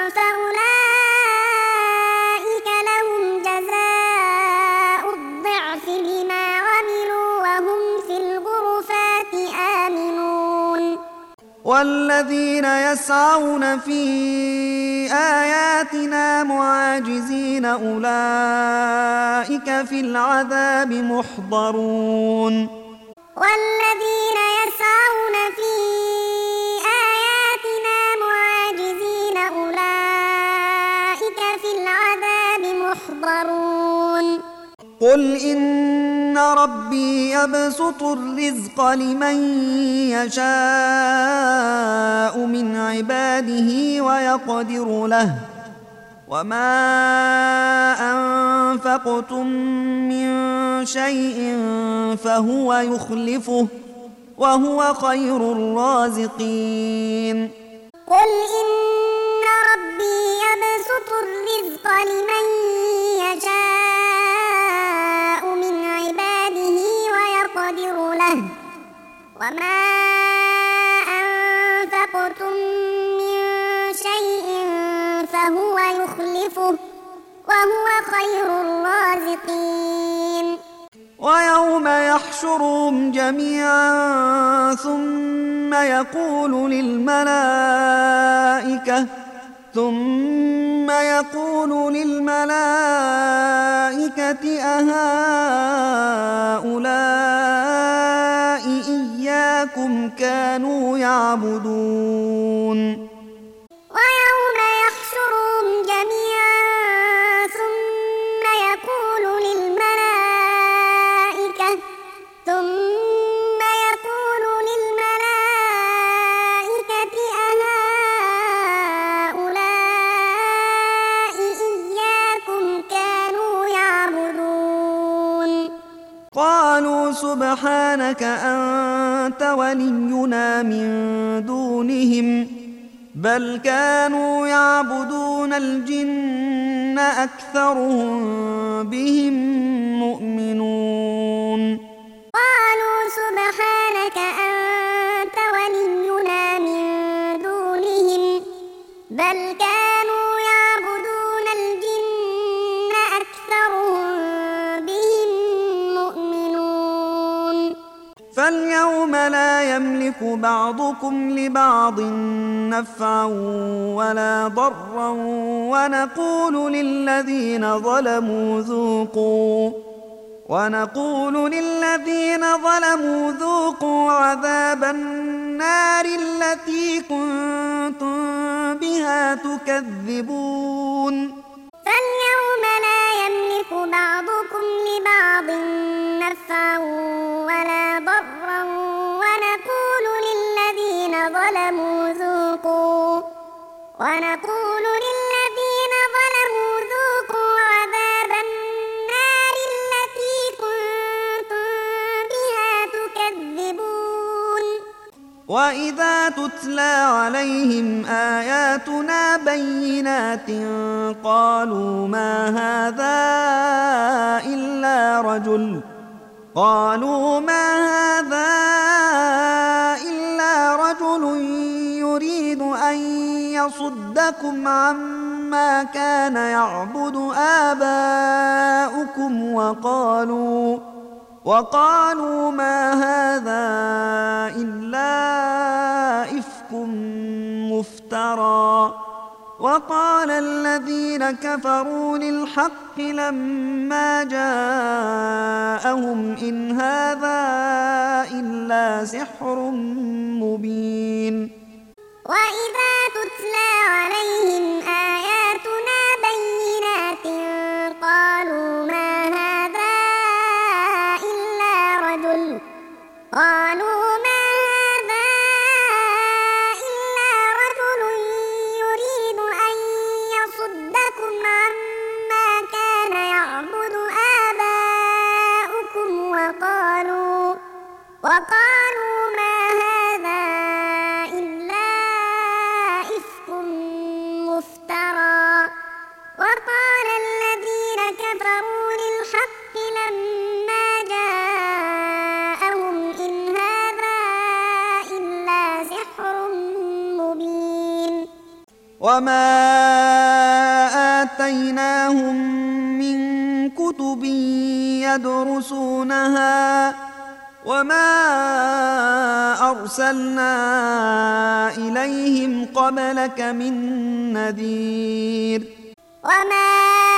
فأولئك لهم جزاء الضعف بما عملوا وهم في الغرفات آمنون والذين يسعون في آياتنا معاجزين أولئك في العذاب محضرون والذين يسعون في آياتنا معاجزين أولئك في العذاب محضرون قل إن ربي يبسط الرزق لمن يشاء من عباده ويقدر له وما أنفقتم من شيء فهو يخلفه وهو خير الرازقين قل إن ربي يبسط الرزق لمن يشاء من عباده ويقدر له وما أنفقتم من شيء فهو يخلفه وهو خير الرازقين ويوم يحشرهم جميعا ثم يقول للملائكة ثم يقول للملائكة أهؤلاء إياكم كانوا يعبدون ويوم يحشرهم جميعا ثم يقول للملائكة ثم يقول للملائكة أهؤلاء إياكم كانوا يعبدون قالوا سبحانك أنت ولينا من دونهم بل كانوا يعبدون الجن أكثرهم بهم مؤمنون قالوا سبحانك أنت ولينا من دونهم بل كانوا يعبدون الجن أكثرهم بهم مؤمنون فاليوم لا يملك بعضكم لبعض نفعا ولا ضرا ونقول للذين ظلموا ذوقوا ونقول للذين ظلموا ذوقوا عذاب النار التي كنتم بها تكذبون فاليوم لا يملك بعضكم لبعض نفعا ولا ضرا ونقول للذين ظلموا ذوقوا ونقول للذين ظلموا ذوقوا عذاب النار التي كنتم وإذا تتلى عليهم آياتنا بينات قالوا ما هذا إلا رجل قالوا ما هذا إلا رجل يريد أن يصدكم عما كان يعبد آباؤكم وقالوا وقالوا ما هذا إلا إفك مفترى وقال الذين كفروا للحق لما جاءهم إن هذا إلا سحر مبين. وإذا تتلى عليهم آياتنا بينات قالوا ما هذا إلا رجل قالوا ما هذا إلا رجل يريد أن يصدكم عما كان يعبد آباؤكم وقالوا وقالوا ما هذا إلا إفك مفترى وقال الذين كفروا للحق لما جاءهم إن هذا إلا سحر مبين. وما آتيناهم من كتب يدرسونها وما أرسلنا إليهم قبلك من نذير. وما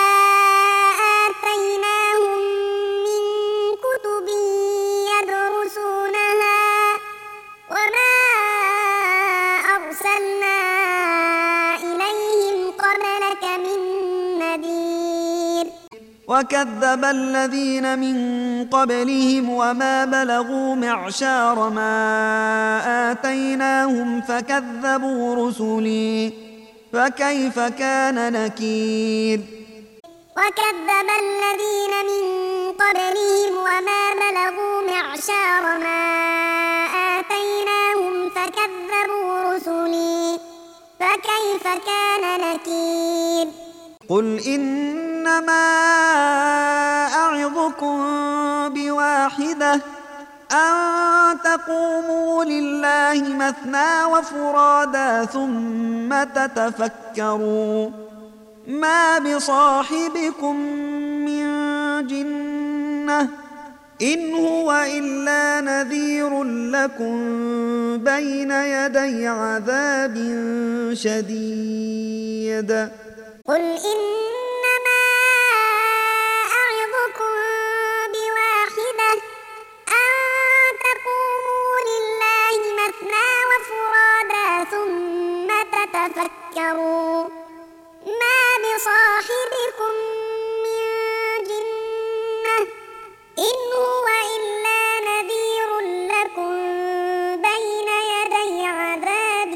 آتيناهم من كتب يدرسونها وما أرسلنا إليهم قبلك من نذير. وكذب الذين من قبلهم وما بلغوا معشار ما آتيناهم فكذبوا رسلي فكيف كان نكير. وكذب الذين من قبلهم وما بلغوا معشار ما آتيناهم فكذبوا رسلي فكيف كان نكير. قل إنما أعظكم بواحدة أن تقوموا لله مثنى وفرادا ثم تتفكروا ما بصاحبكم من جنة إن هو إلا نذير لكم بين يدي عذاب شديد. قل إنما أعظكم بواحدة أن تقوموا لله مثنى وفرادا ثم تتفكروا ما بصاحبكم من جنة إن هو إلا نذير لكم بين يدي عذاب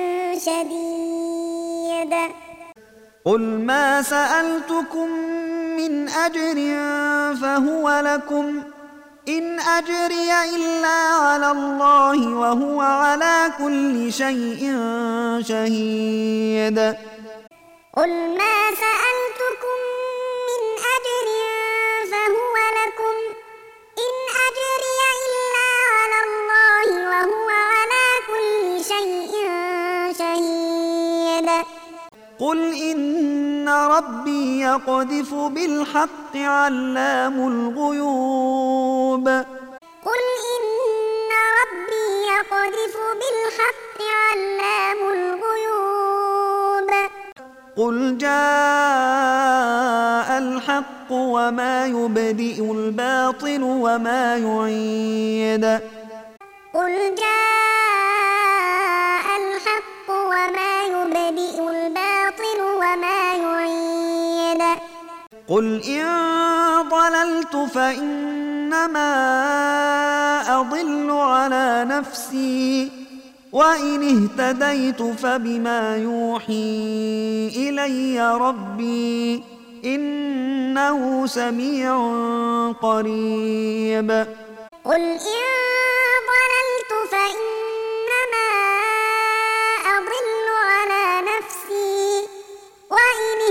شديد. قل ما سألتكم من أجر فهو لكم إن أجري إلا على الله وهو على كل شيء شهيد. قل ما سألتكم من أجر فهو لكم إن أجري إلا على الله وهو على كل شيء شهيد. قل إن ربي يقذف بالحق علام الغيوب. قل إن ربي يقذف بالحق علام الغيوب. قل جاء الحق وما يبدئ الباطل وما يعيد. قل جاء الحق وما يبدئ الباطل وما يعيد. قل إن ضللت فإنما أضل على نفسي وإن اهتديت فبما يوحي إلي ربي إنه سميع قريب. قل إن ضللت فإنما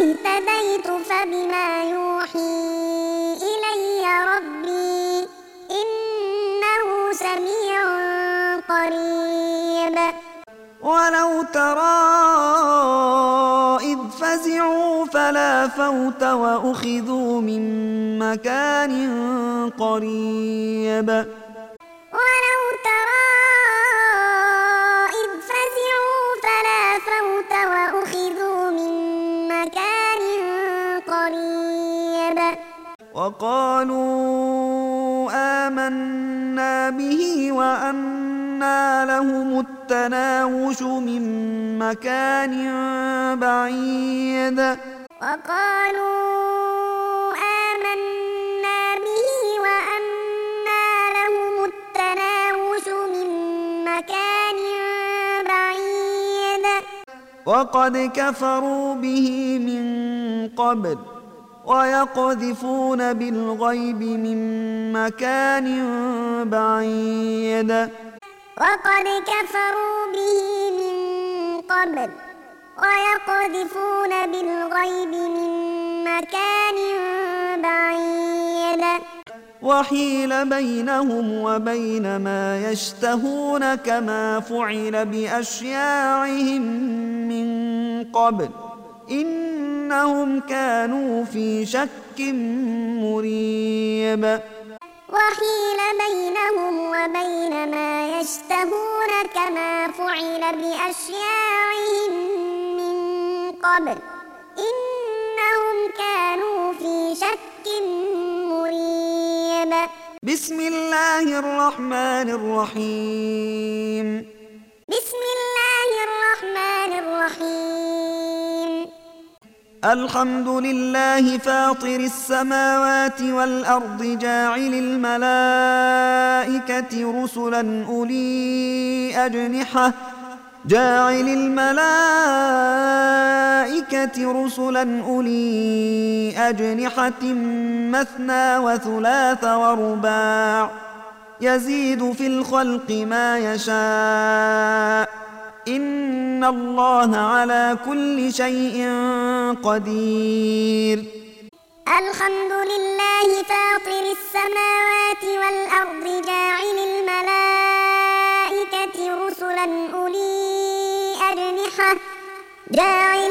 اهتديت فبما يوحي إلي ربي إنه سميع قريب. ولو ترى إذ فزعوا فلا فوت وأخذوا من مكان قريب. ولو ترى إذ فزعوا فلا فوت وأخذوا من مكان قريب. وقالوا آمنا به وأنى لهم التناوش من مكان بعيد. وقالوا آمنا به وأنى لهم التناوش من مكان بعيد. وقد كفروا به من قبل ويقذفون بالغيب من مكان بعيد. وقد كفروا به من قبل ويقذفون بالغيب من مكان بعيد. وحيل بينهم وبين ما يشتهون كما فعل بأشياعهم من قبل إنهم كانوا في شك مريب. وحيل بينهم وبين ما يشتهون كما فعل بأشياعهم من قبل إنهم كانوا في شك مريب. بسم الله الرحمن الرحيم. بسم الله الرحمن الرحيم. الحمد لله فاطر السماوات والأرض جاعل الملائكة رسلا أولي أجنحة جاعل الملائكة رسلا أولي أجنحة مثنى وثلاث ورباع يزيد في الخلق ما يشاء إن الله على كل شيء قدير. الحمد لله فاطر السماوات والأرض جاعل الملائكة رسلا أولي أجنحة جاعل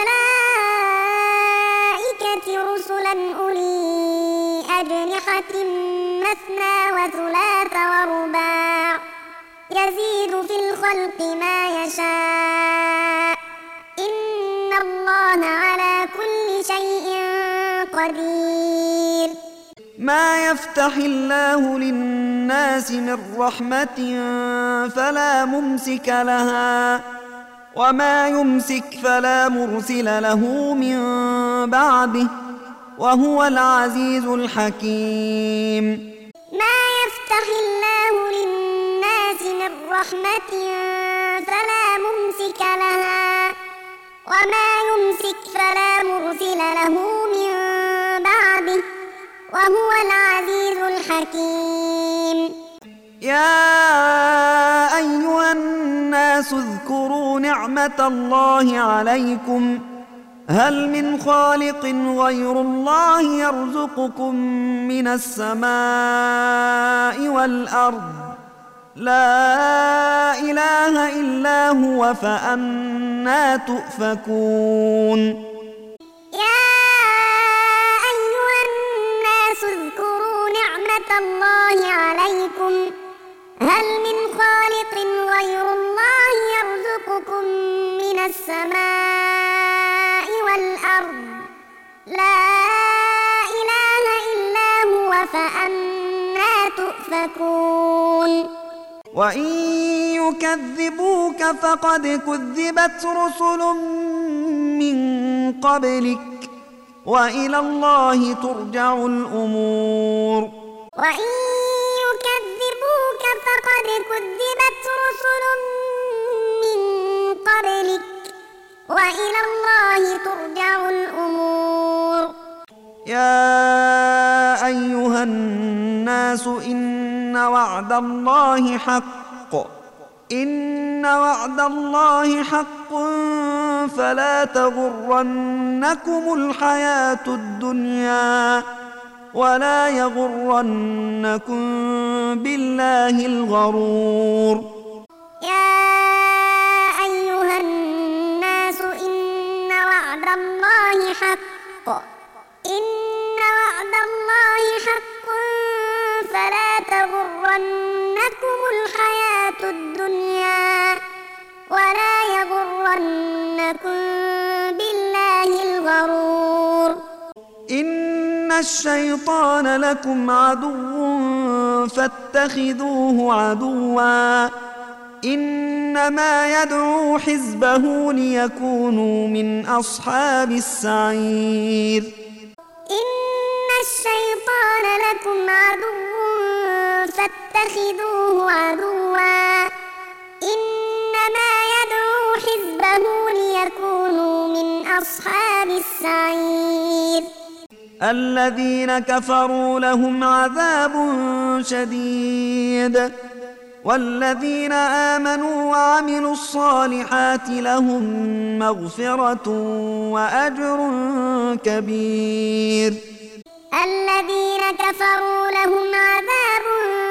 الملائكة رسلا أولي أجنحة مثنى وثلاث ورباع يزيد في الخلق ما يشاء إن الله على كل شيء قدير. ما يفتح الله للناس من رحمة فلا ممسك لها وما يمسك فلا مرسل له من بعده وهو العزيز الحكيم. ما يفتح الله للناس من رحمة فلا ممسك لها وما يمسك فلا مرسل له من بعده وهو العزيز الحكيم. يا أيها الناس اذكروا نعمة الله عليكم هل من خالق غير الله يرزقكم من السماء والأرض لا إله إلا هو فأنى تؤفكون. يا أيها الناس اذكروا نعمة الله عليكم هل من خالق غير الله يرزقكم من السماء والأرض لا إله إلا هو فأنى تؤفكون. وإن يكذبوك فقد كذبت رسل من قبلك وإلى الله ترجع الأمور. وإن يكذبوك فقد كذبت رسل من قبلك وإلى الله ترجع الأمور. يا أيها الناس إن وعد الله حق إن وعد الله حق فلا تغرنكم الحياة الدنيا ولا يغرنكم بالله الغرور. يا أيها الناس إن وعد الله حق إن وعد الله حق فلا تغرنكم الحياة الدنيا ولا يغرنكم بالله الغرور. إن الشيطان لكم عدو فاتخذوه عدوا إنما يدعو حزبه ليكونوا من أصحاب السعير. إن الشيطان لكم عدو فاتخذوه عدوا إنما يدعو حزبه ليكونوا من أصحاب السعير. الذين كفروا لهم عذاب شديد والذين آمنوا وعملوا الصالحات لهم مغفرة وأجر كبير. الذين كفروا لهم عذاب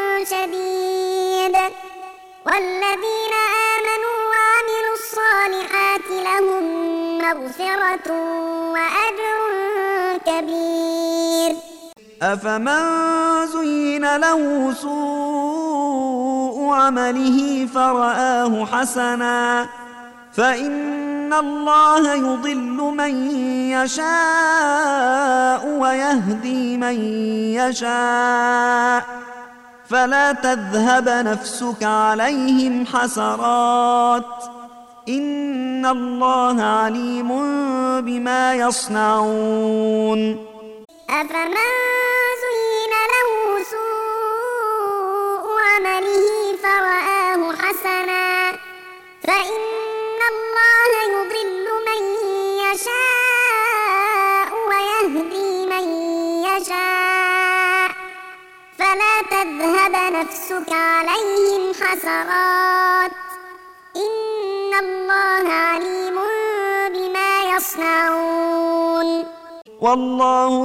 شديد والذين آمنوا وعملوا الصالحات لهم مغفرة وأجر كبير. أفمن زين له سوء عمله فرآه حسنا فإن الله يضل من يشاء ويهدي من يشاء فلا تذهب نفسك عليهم حسرات إن الله عليم بما يصنعون. أفمن زين له سوء عمله فرآه حسنا فإن الله يضل من يشاء ويهدي من يشاء فلا تذهب نفسك عليهم حسرات إن الله عليم بما يصنعون. والله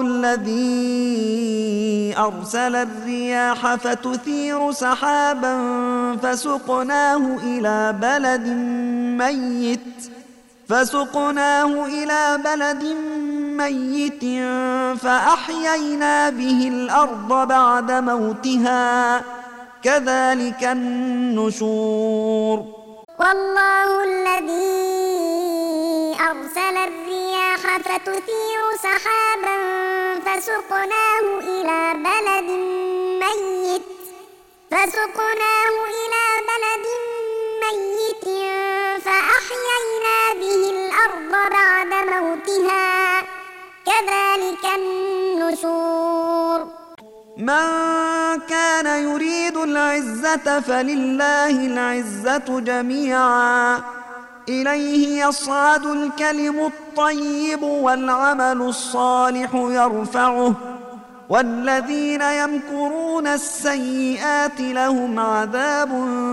الذي أرسل الرياح فتثير سحابا فسقناه إلى بلد ميت فسقناه إلى بلد ميت فأحيينا به الأرض بعد موتها كذلك النشور. والله الذي أرسل الرياح فتثير سحابا فسقناه إلى بلد ميت فسقناه إلى بلد ميت فأحيينا به الأرض بعد موتها كذلك النشور. من كان يريد العزة فلله العزة جميعا إليه يصعد الكلم الطيب والعمل الصالح يرفعه والذين يمكرون السيئات لهم عذاب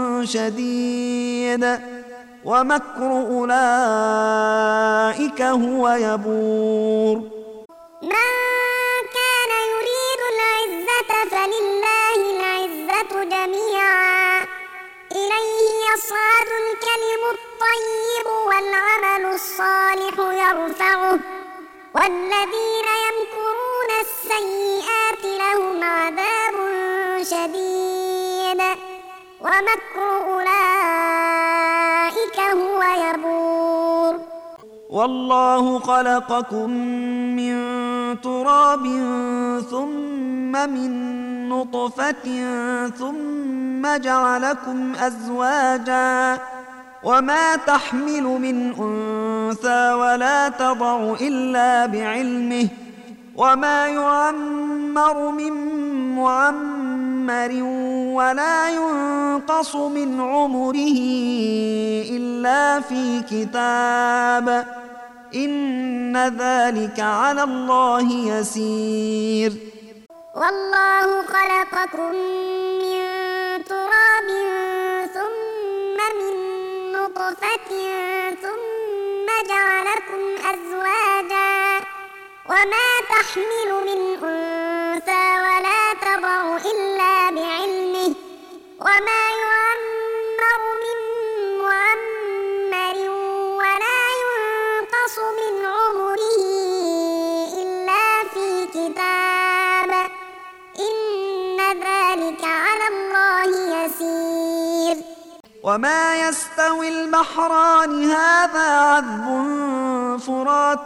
شديد ومكر أولئك هو يبور. من كان يريد العزة فلله العزة جميعا إليه يصعد الكلم الطيب والعمل الصالح يرفعه والذين يمكرون السيئات لهم عذاب شديد ومكر أولئك هو يبور. والله خلقكم من تراب ثم من نطفة ثم جعلكم أزواجا وما تحمل من أنثى ولا تضع إلا بعلمه وما يعمر من معمر ولا ينقص من عمره إلا في كتاب إن ذلك على الله يسير. والله خلقكم من تراب ثم من نطفة ثم جعل وما تحمل من أنثى ولا تضع إلا بعلمه وما يعمر من معمر ولا ينقص من عمره إلا في كتاب إن ذلك على الله يسير. وما يستوي البحران هذا عذب فرات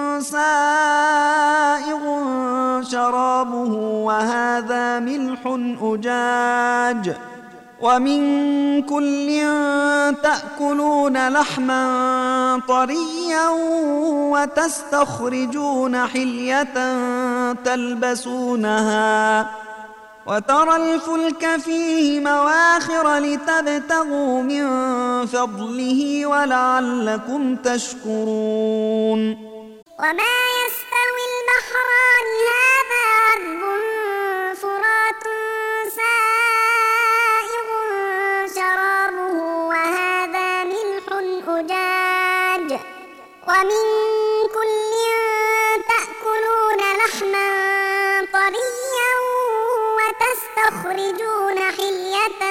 سائغ شرابه وهذا ملح أجاج ومن كل تأكلون لحما طريا وتستخرجون حلية تلبسونها وترى الفلك فيه مواخر لتبتغوا من فضله ولعلكم تشكرون. وما يستوي البحران هذا عذب فرات سائغ شرابه وهذا ملح أجاج ومن كل تأكلون لحما طريا وتستخرجون حلية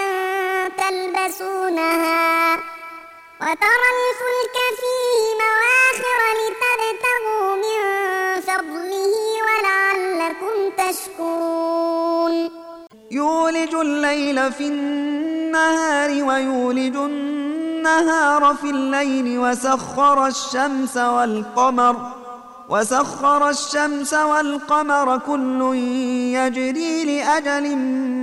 تلبسونها وترى الفلك فيه مواخر لتبتغوا من فضله ولعلكم تشكرون. يولج الليل في النهار ويولج النهار في الليل وسخر الشمس والقمر وسخر الشمس والقمر كل يجري لأجل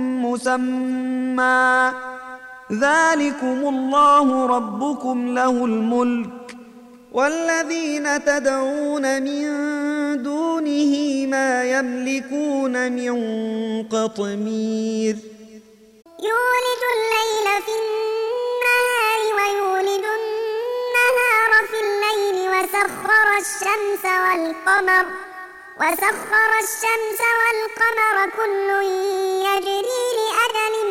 مسمى ذلكم الله ربكم له الملك والذين تدعون من دونه ما يملكون من قطمير. يولج الليل في النهار ويولج النهار في الليل وسخر الشمس والقمر وسخر الشمس والقمر كل يجري لأجل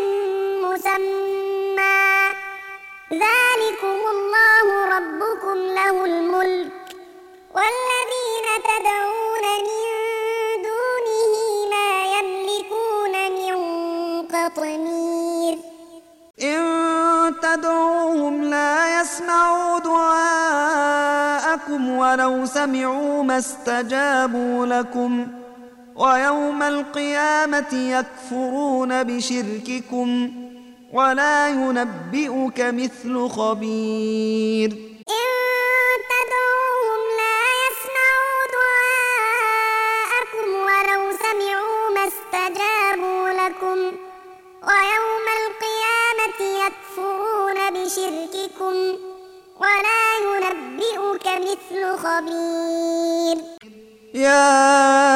مسمى ذلكم الله ربكم له الملك والذين تدعون من دونه ما يملكون من قطمير. إن تدعوهم لا يسمعوا دعاءكم ولو سمعوا ما استجابوا لكم ويوم القيامة يكفرون بشرككم ولا ينبئك مثل خبير. إن تدعوهم لا يسمعوا دعاءكم ولو سمعوا ما استجابوا لكم ويوم القيامة يكفرون بشرككم ولا ينبئك مثل خبير. يا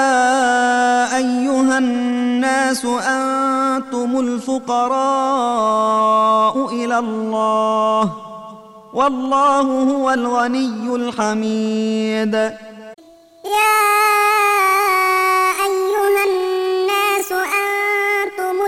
أيها الناس أنتم الفقراء إلى الله والله هو الغني الحميد. يا أيها الناس أنتم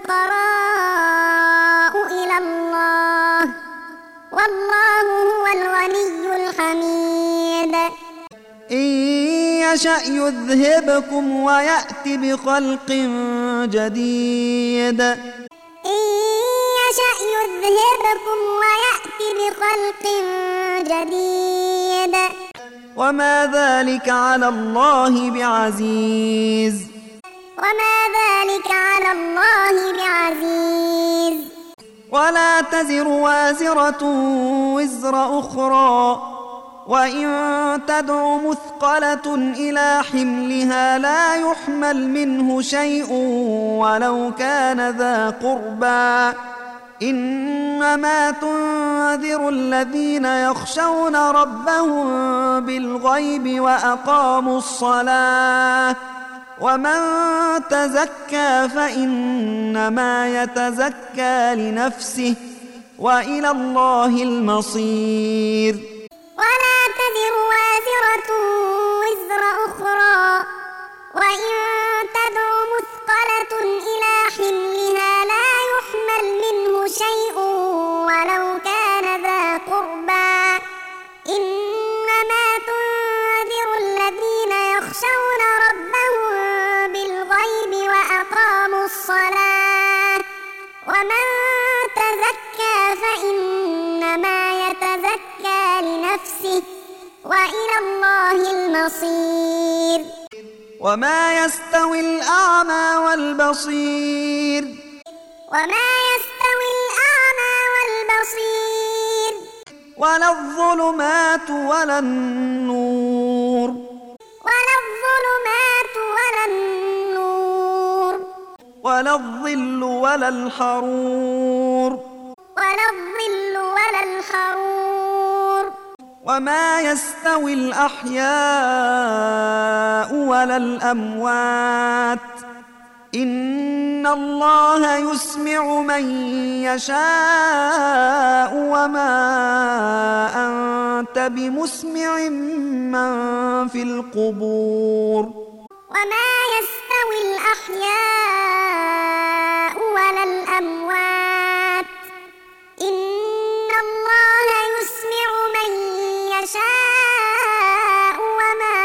الفقراء إلى الله والله هو الغني الحميد. إن يشأ يذهبكم ويأت بخلق جديد. إن يشأ يذهبكم ويأت بخلق جديد. وما ذلك على الله بعزيز. وما ذلك على الله بعزيز. ولا تزر وازرة وزر أخرى وإن تدع مثقلة إلى حملها لا يحمل منه شيء ولو كان ذا قربى إنما تنذر الذين يخشون ربهم بالغيب وأقاموا الصلاة ومن تزكى فإنما يتزكى لنفسه وإلى الله المصير. ولا تزر وازرة وزر أخرى وإن تدع مثقلة إلى حملها لا يحمل منه شيء ولو كان ذا قربى إنما تنذر الذين يخشون والبصير وما يستوي الأعمى والبصير وما يستوي الأعمى والبصير ولا الظلمات ولا النور ولا الظلمات ولا النور ولا الظل ولا الحرور ولا الظل ولا الحرور وما يستوي الأحياء ولا الأموات إن الله يسمع من يشاء وما أنت بمسمع من في القبور وما يستوي الأحياء ولا الأموات إن الله يسمع من يشاء وما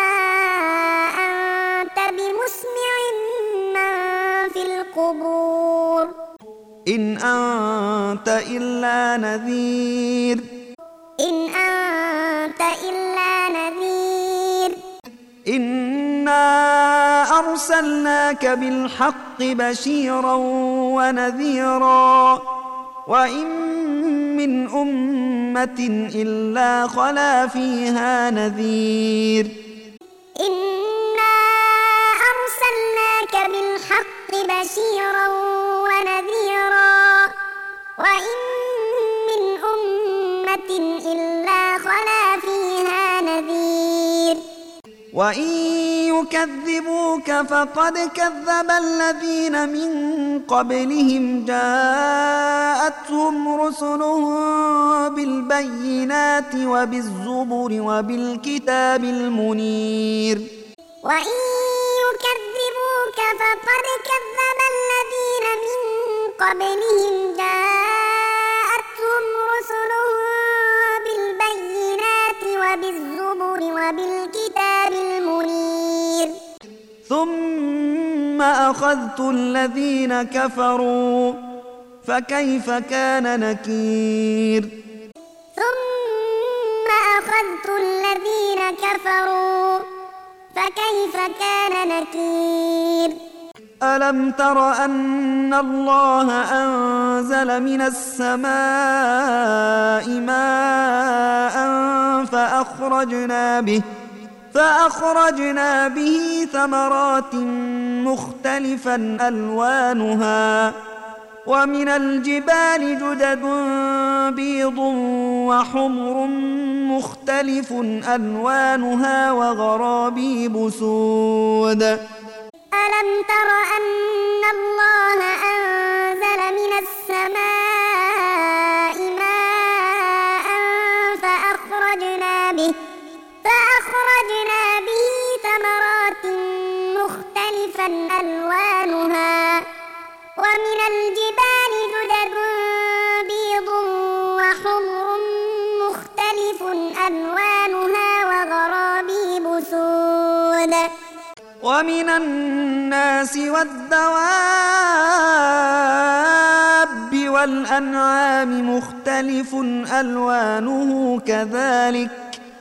أنت بمسمع من في القبور إن أنت إلا نذير إن أنت إلا نذير إنا أرسلناك بالحق بشيرا ونذيرا وإن من أمة إلا خلا فيها نذير إنا أرسلناك بالحق بشيرا ونذيرا وإن من أمة إلا خلا فيها نذير وإن يكذبوك فقد كذب الذين من قبلهم جاءتهم رسلهم بالبينات وبالزبر وبالكتاب المنير وإن يكذبوك فقد كذب الذين من قبلهم جاءتهم رسلهم بالبينات وبالزبر وبالكتاب المنير ثم أخذت الذين كفروا فكيف كان نكير ثم أخذت الذين كفروا فكيف كان نكير ألم تر أن الله أنزل من السماء ماء فأخرجنا به فأخرجنا به ثمرات مختلفا ألوانها ومن الجبال جدد بيض وحمر مختلف ألوانها وغرابيب سود ألم تر أن الله أنزل من السماء ماء فأخرجنا به فأخرجنا به ثمرات مختلفا ألوانها ومن الجبال جدد بيض وحمر مختلف ألوانها وغرابيب سود ومن الناس والدواب والأنعام مختلف ألوانه كذلك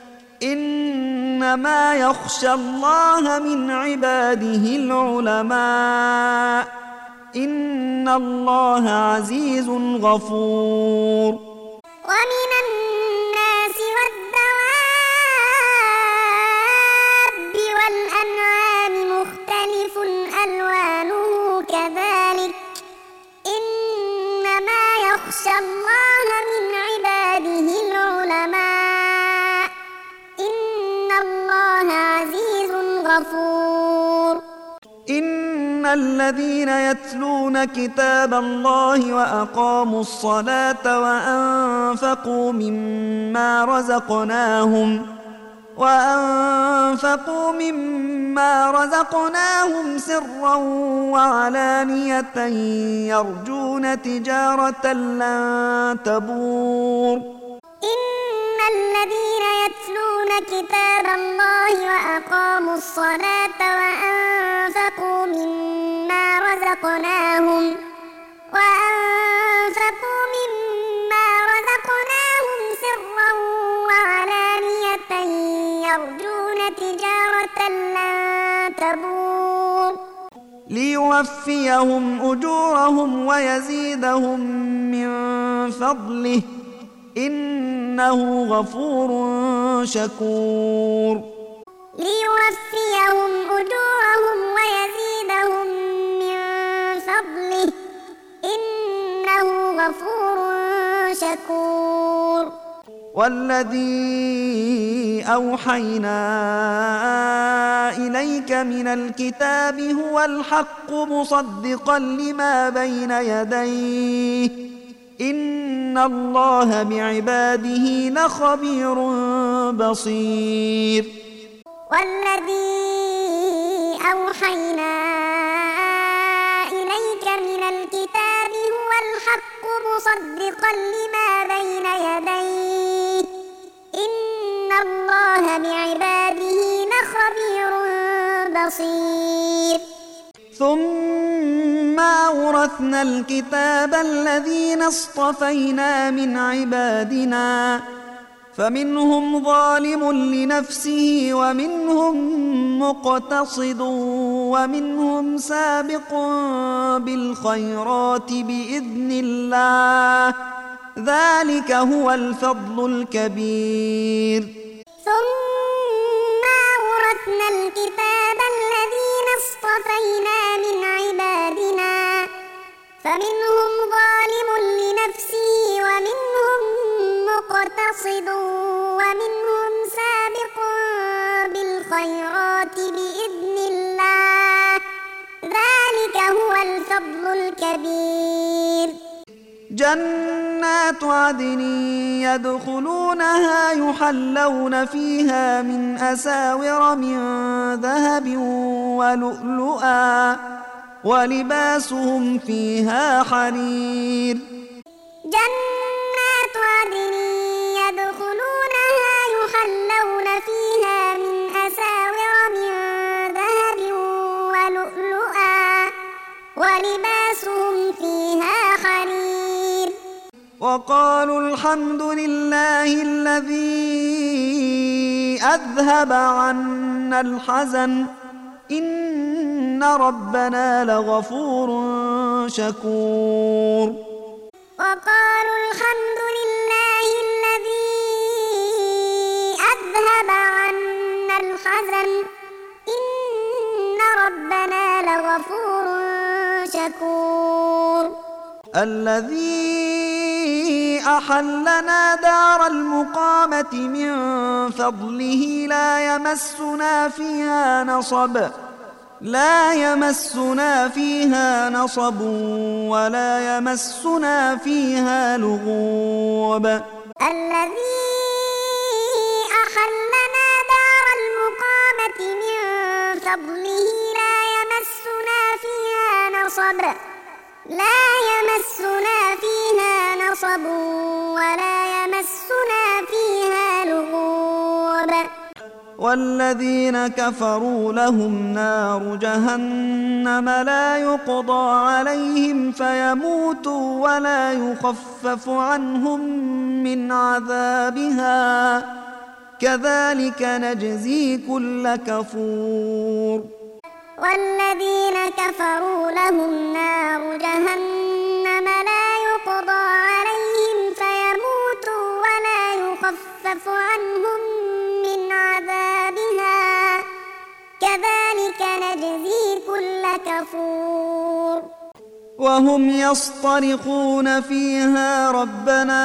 إنما يخشى الله من عباده العلماء إن الله عزيز غفور ومن الناس والدواب والأنعام مختلف ألوانه كذلك إنما يخشى الله من عباده العلماء إن الله عزيز غفور إن الذين يتلون كتاب الله وأقاموا الصلاة وأنفقوا مما رزقناهم وأنفقوا مما رزقناهم سرا وعلانية يرجون تجارة لن تبور إن الذين يتلون كتاب الله وأقاموا الصلاة وأنفقوا مما رزقناهم وأنفقوا مما رزقناهم سرا وعلانية يرجون تجارة لن تبور ليوفيهم أجورهم ويزيدهم من فضله إنه غفور شكور ليوفيهم أجورهم ويزيدهم من فضله إنه غفور شكور والذي أوحينا إليك من الكتاب هو الحق مصدقا لما بين يديه إن الله بعباده لخبير بصير والذي أوحينا إليك من الكتاب هو الحق مصدقا لما بين يديه إن الله بعباده لخبير بصير ثم أورثنا الكتاب الذين اصطفينا من عبادنا فمنهم ظالم لنفسه ومنهم مقتصد ومنهم سابق بالخيرات بإذن الله ذلك هو الفضل الكبير ثم أورثنا الكتاب الذين اصطفينا من عبادنا فمنهم ظالم لنفسه ومنهم مقتصد ومنهم سابق بالخيرات بإذن الله ذلك هو الفضل الكبير جنات عدن يدخلونها يحلون فيها من أساور من ذهب ولؤلؤا ولباسهم فيها حرير جنات عدن يدخلونها يحلون فيها من أساور من ذهب ولؤلؤا ولباسهم فيها حرير وقالوا الحمد لله الذي أذهب عنا الحزن إن ربنا لغفور شكور وقالوا الحمد لله الذي أذهب عنا الحزن إن ربنا لغفور شكور الذي أحلنا دار المقامة من فضله لا يمسنا فيها نصب لا يمسنا فيها نصب ولا يمسنا فيها لغوب الذي أحلنا دار المقامة من فضله لا يمسنا فيها نصب لا يمسنا فيها نصب ولا يمسنا فيها لغوب والذين كفروا لهم نار جهنم لا يقضى عليهم فيموتوا ولا يخفف عنهم من عذابها كذلك نجزي كل كفور والذين كفروا لهم نار جهنم لا يقضى عليهم فيموتوا ولا يخفف عنهم من عذابها كذلك نجزي كل كفور وهم يصطرخون فيها ربنا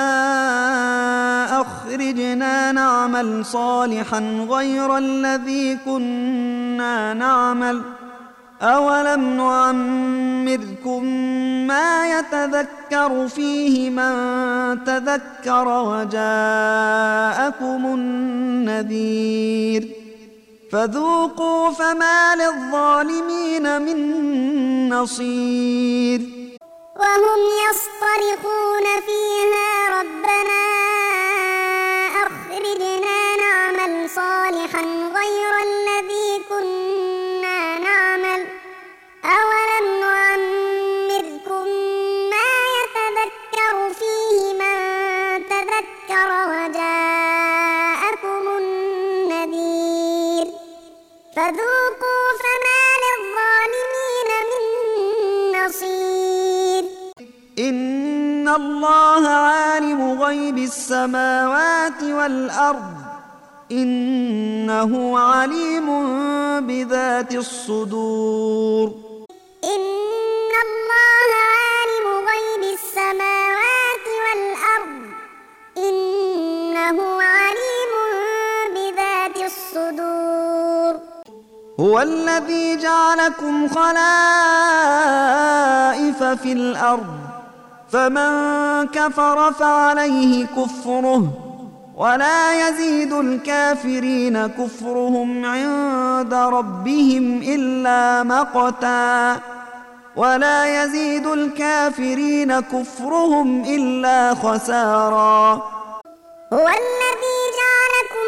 أخرجنا نعمل صالحا غير الذي كنا نعمل أولم نعمركم ما يتذكر فيه من تذكر وجاءكم النذير فذوقوا فما للظالمين من نصير وهم يصطرخون فيها ربنا أخرجنا نعمل صالحا غير الذي كنا نعمل أولم نعمركم ما يتذكر فيه من تذكر وجاءكم النذير فذوقوا فما للظالمين من نصير إن الله عالم غيب السماوات والأرض إنه عليم بذات الصدور إن الله عالم غيب السماوات والأرض إنه عليم بذات الصدور هو الذي جعلكم خلائف في الأرض فمن كفر فعليه كفره ولا يزيد الكافرين كفرهم عند ربهم إلا مقتا ولا يزيد الكافرين كفرهم إلا خسارا هو الذي جعلكم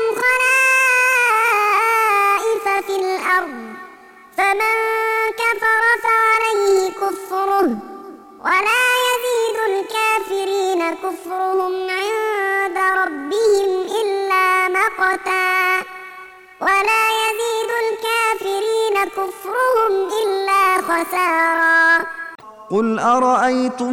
خلائف في الأرض فمن كفر فعليه كفره ولا يزيد الكافرين كفرهم عند ربهم إلا مقتا ولا يزيد الكافرين كفرهم إلا خسارا قل أرأيتم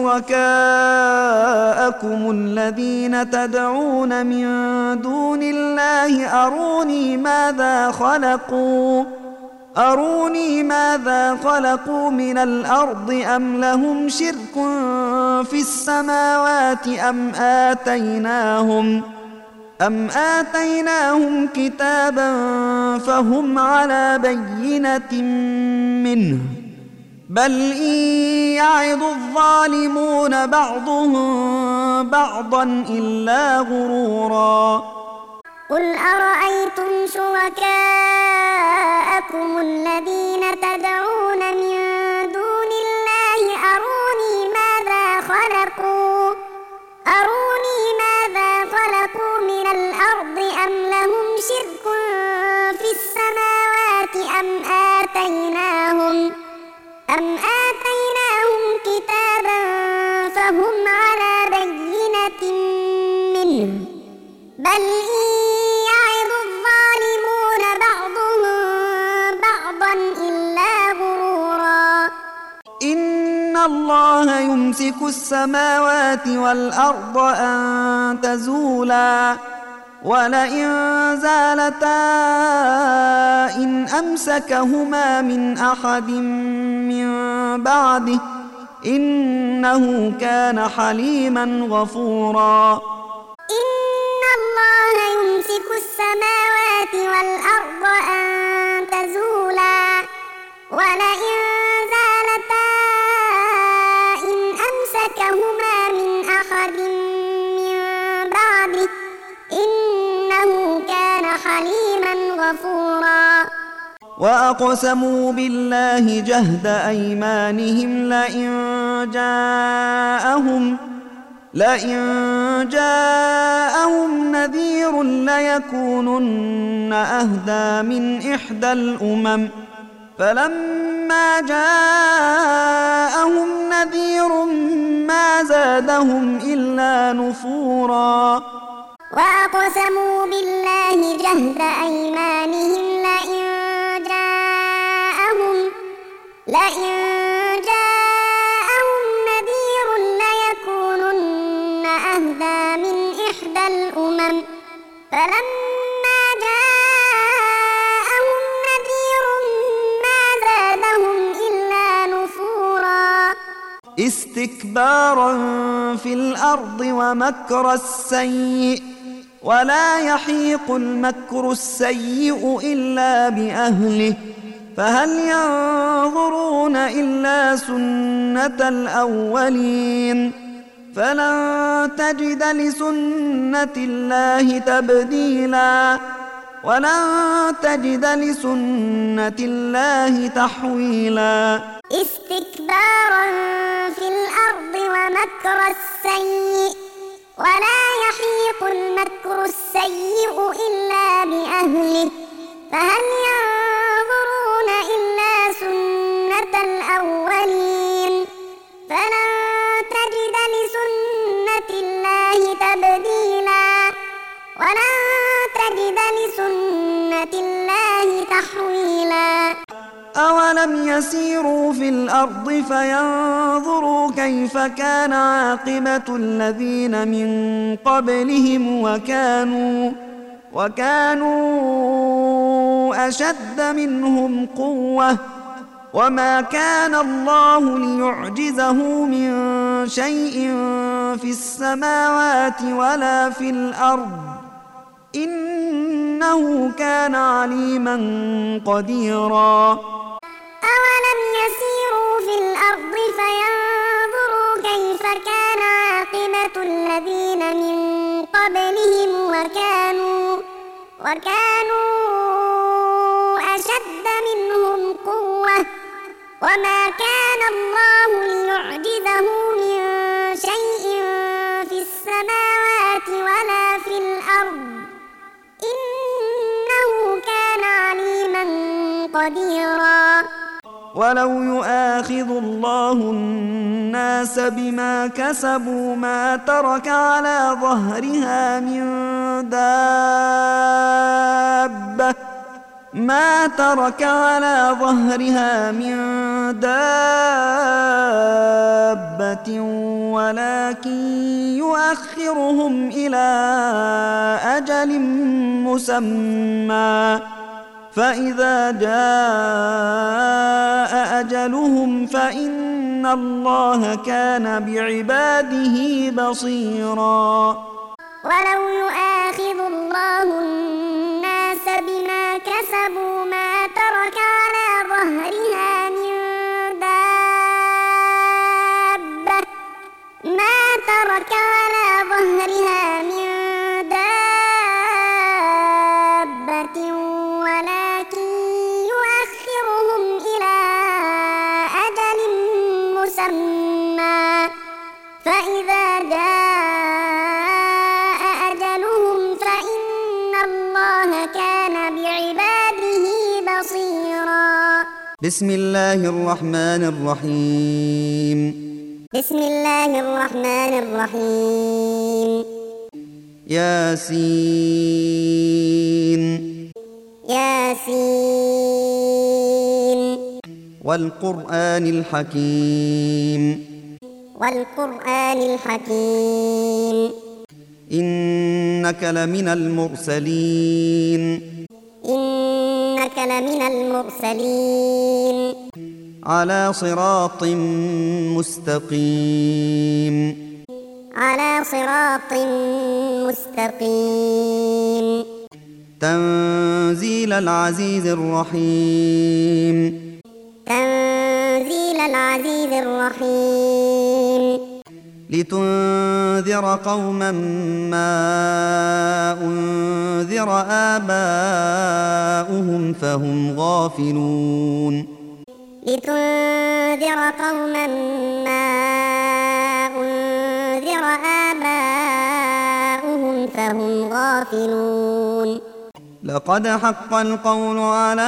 شركاءكم الذين تدعون من دون الله أروني ماذا خلقوا أروني ماذا خلقوا من الأرض أم لهم شرك في السماوات أم آتيناهم أم آتيناهم كتابا فهم على بينة منه بل إن يعظ الظالمون بعضهم بعضا إلا غرورا قل أرأيتم شركاءكم الذين تدعون من دون الله أروني ماذا خلقوا أروني ماذا خلقوا من الأرض أم لهم شرك في السماوات أم آتيناهم أم آتيناهم كتابا فهم على بينة منه بل إن يعظ الظالمون بعضهم بعضا إلا غرورا إن الله يمسك السماوات والأرض أن تزولا ولئن زالتا إن أمسكهما من أحد من بعده إنه كان حليما غفورا إن الله يمسك السماوات والأرض أن تزولا ولئن زالتا إن أمسكهما من أحد من بعده إنه كان حليما غفورا وأقسموا بالله جهد أيمانهم لئن جاءهم لئن جاءهم نذير ليكونن أهدى من إحدى الأمم فلما جاءهم نذير ما زادهم إلا نفورا وأقسموا بالله جهد أيمانهم لئن جاءهم لئن جاءهم نذير ليكونن أهدى من إحدى الأمم فلما جاءهم نذير ما زادهم إلا نفورا استكبارا في الأرض ومكر السيء ولا يحيق المكر السيء إلا بأهله فهل ينظرون إلا سنة الأولين فلن تجد لسنة الله تبديلا ولن تجد لسنة الله تحويلا استكبارا في الأرض ومكر السيء ولا يحيق المكر السيء إلا بأهله فهل ينظرون إلا سنة الأولين فلن تجد لسنة الله تبديلا ولن تجد لسنة الله تحويلا مسمى أولم يسيروا في الأرض فينظروا كيف كان عاقبة الذين من قبلهم وكانوا وكانوا أشد منهم قوة وما كان الله ليعجزه من شيء في السماوات ولا في الأرض إنه كان عليما قديرا أولم يسيروا في الأرض فينظروا كيف كان عاقبة الذين من قبلهم وكانوا وكانوا أشد منهم قوة وما كان الله ليعجزه من شيء في السماوات ولا في الأرض إنه كان عليما قديرا ولو يؤاخذ الله الناس بما كسبوا ما ترك على ظهرها من دابة ما ترك على ظهرها من دابة ولكن يؤخرهم إلى أجل مسمى فإذا جاء أجلهم فإن الله كان بعباده بصيرا ولو يؤاخذ الله الناس بما كسبوا ما ترك على ظهرها من دابة ما ترك على ظهرها من دابة ولكن يؤخرهم إلى أجل مسمى فإذا جاء أجلهم فإن الله كان بعباده بصيرا بسم الله الرحمن الرحيم بسم الله الرحمن الرحيم ياسين ياسين والقرآن الحكيم والقرآن الحكيم إنك لمن المرسلين إنك لمن المرسلين على صراط مستقيم على صراط مستقيم تنزيل العزيز الرحيم تنزيل العزيز الرحيم لتنذر قوما ما أنذر آباؤهم فهم غافلون لتنذر قوما ما أنذر آباؤهم فهم غافلون لقد حق القول على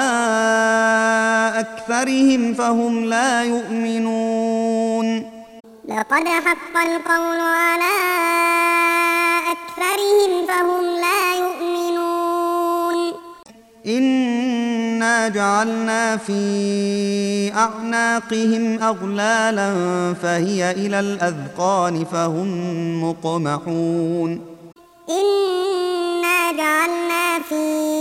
أكثرهم فهم لا يؤمنون لقد حق القول على أكثرهم فهم لا يؤمنون إنا جعلنا في أعناقهم أغلالا فهي إلى الأذقان فهم مقمحون إنا جعلنا في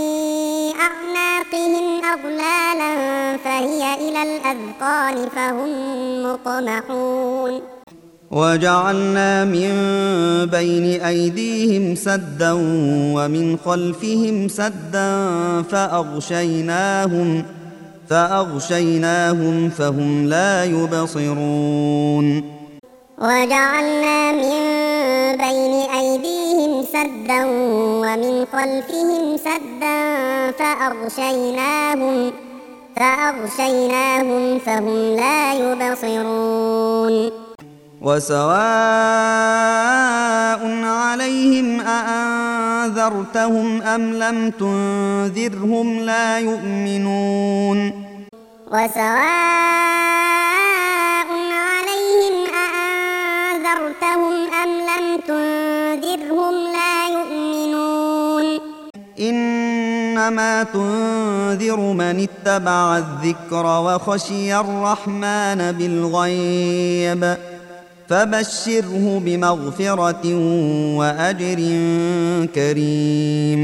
أعناقهم أغلالا فهي إلى الأذقان فهم مقمحون وجعلنا من بين أيديهم سدا ومن خلفهم سدا فأغشيناهم فأغشيناهم فهم لا يبصرون وجعلنا من بين أيديهم سدا ومن خلفهم سدا فأغشيناهم فأغشيناهم فهم لا يبصرون وسواء عليهم أأنذرتهم أم لم تنذرهم لا يؤمنون وسواء عليهم أأنذرتهم أم لم تنذرهم لا يؤمنون إنا إنما تنذر من اتبع الذكر وخشي الرحمن بالغيب فبشره بمغفرة وأجر كريم.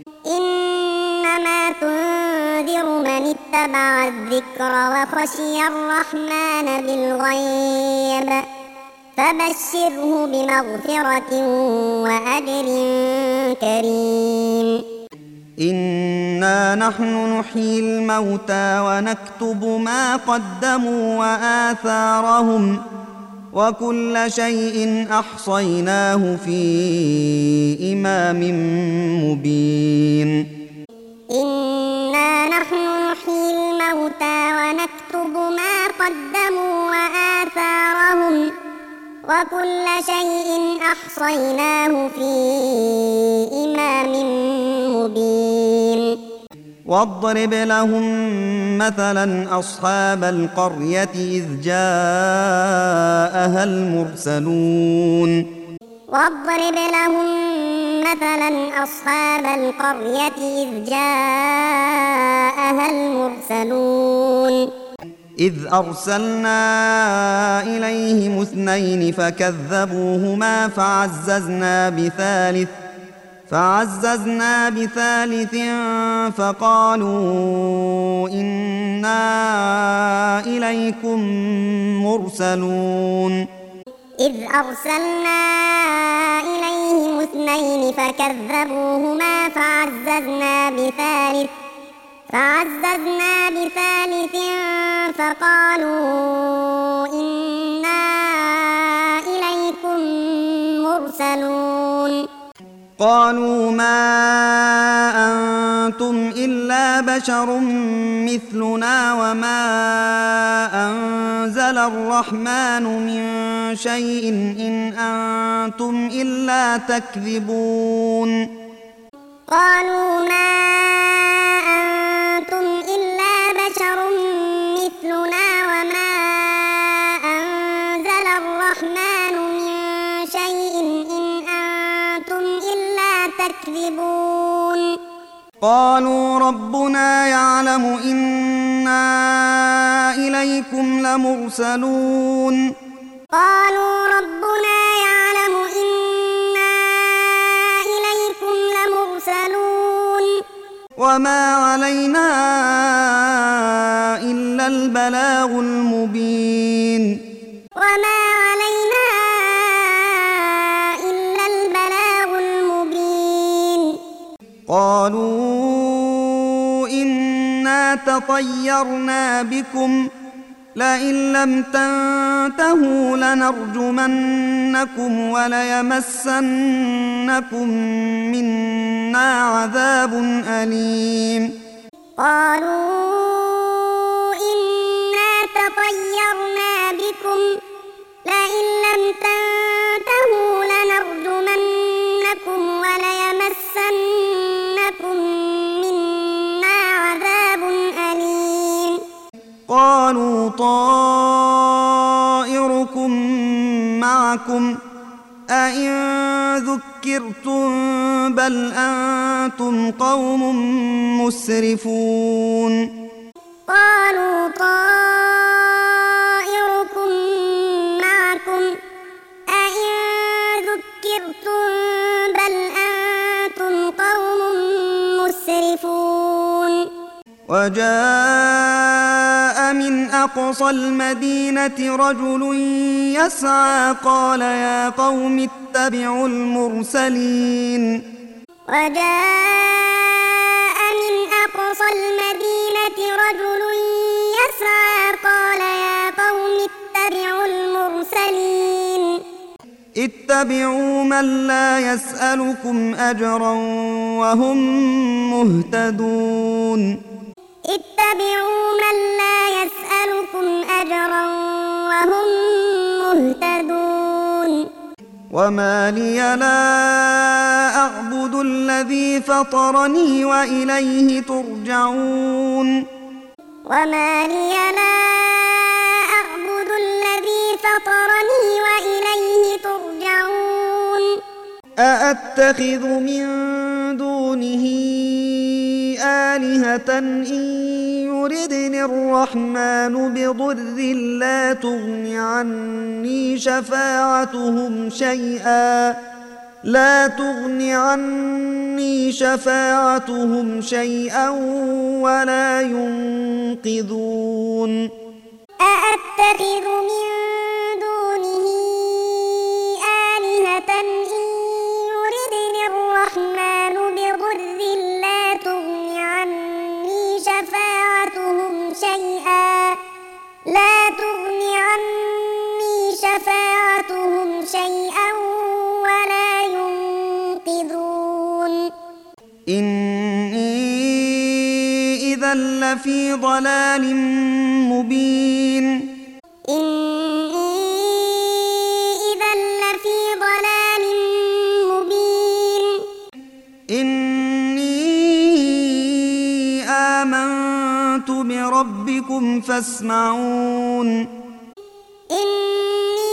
إنما تنذر من اتبع الذكر وخشي الرحمن بالغيب فبشره بمغفرة وأجر كريم. إنا نحن نحيي الموتى ونكتب ما قدموا وآثارهم وكل شيء أحصيناه في إمام مبين. إنا نحن نحيي الموتى ونكتب ما قدموا وآثارهم وكل شيء أحصيناه في إمام مبين. واضرب لهم مثلا أصحاب القرية إذ جاءها المرسلون. واضرب لهم مثلا أصحاب القرية إذ جاءها المرسلون. إذ أرسلنا إليهم اثنين فكذبوهما فعززنا بثالث فعززنا بثالث فقالوا إنا إليكم مرسلون. إذ أرسلنا إليهم اثنين فكذبوهما فعززنا بثالث فعززنا بثالث فقالوا إنا إليكم مرسلون. قالوا ما أنتم إلا بشر مثلنا وما أنزل الرحمن من شيء إن أنتم إلا تكذبون. قالوا ما أنتم إلا بشر مثلنا وما أنزل الرحمن من شيء إن أنتم إلا تكذبون. قالوا ربنا يعلم إنا إليكم لمرسلون. قالوا ربنا يعلم إنا إليكم لمرسلون. وما علينا إلا البلاغ المبين. وما علينا إلا البلاغ المبين. قالوا إنا تطيرنا بكم لئن لم تنتهوا لنرجمنكم وليمسنكم منا عذاب أليم. قالوا إنا تطيرنا بكم لئن لم تنتهوا لنرجمنكم وليمسنكم منا عذاب أليم. قالوا طائركم معكم أئن ذكرتم بل أنتم قوم مسرفون. قالوا طائركم معكم أئن ذكرتم بل أنتم قوم مسرفون. وجاء من أقصى المدينة رجل يسعى قال يا قوم اتبعوا المرسلين. وجاء من أقصى المدينة رجل يسعى قال يا قوم اتبعوا المرسلين. اتبعوا من لا يسألكم أجرا وهم مهتدون. اتبعوا من لا يسألكم أجرا وهم مهتدون. وما لي لا أعبد الذي فطرني وإليه ترجعون. وما لي لا أعبد الذي فطرني وإليه ترجعون. أأتخذ من دونه آلهة إن يردني الرحمن بضر لا تغن عني شفاعتهم شيئا لا تغن عني شفاعتهم شيئا ولا ينقذون أأتخذ من دونه آلهة إن يردني الرحمن بضر لا تغن عني شفاعتهم شيئا لا تغن عني شفاعتهم شيئا ولا ينقذون إني إذا لفي ضلال مبين إني إذا لفي ضلال مبين إني آمنت بربكم فاسمعون إني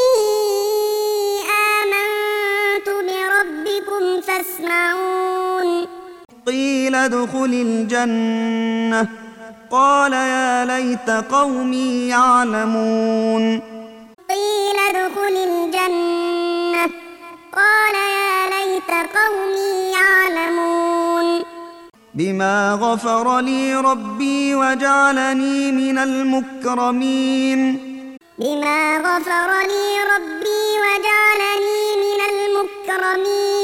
آمنت بربكم فاسمعون قيل ادخل الجنة قال يا ليت قومي يعلمون قيل ادخل الجنة قال يا ليت قومي يعلمون بما غفر لي ربي وجعلني من المكرمين بما غفر لي ربي وجعلني من المكرمين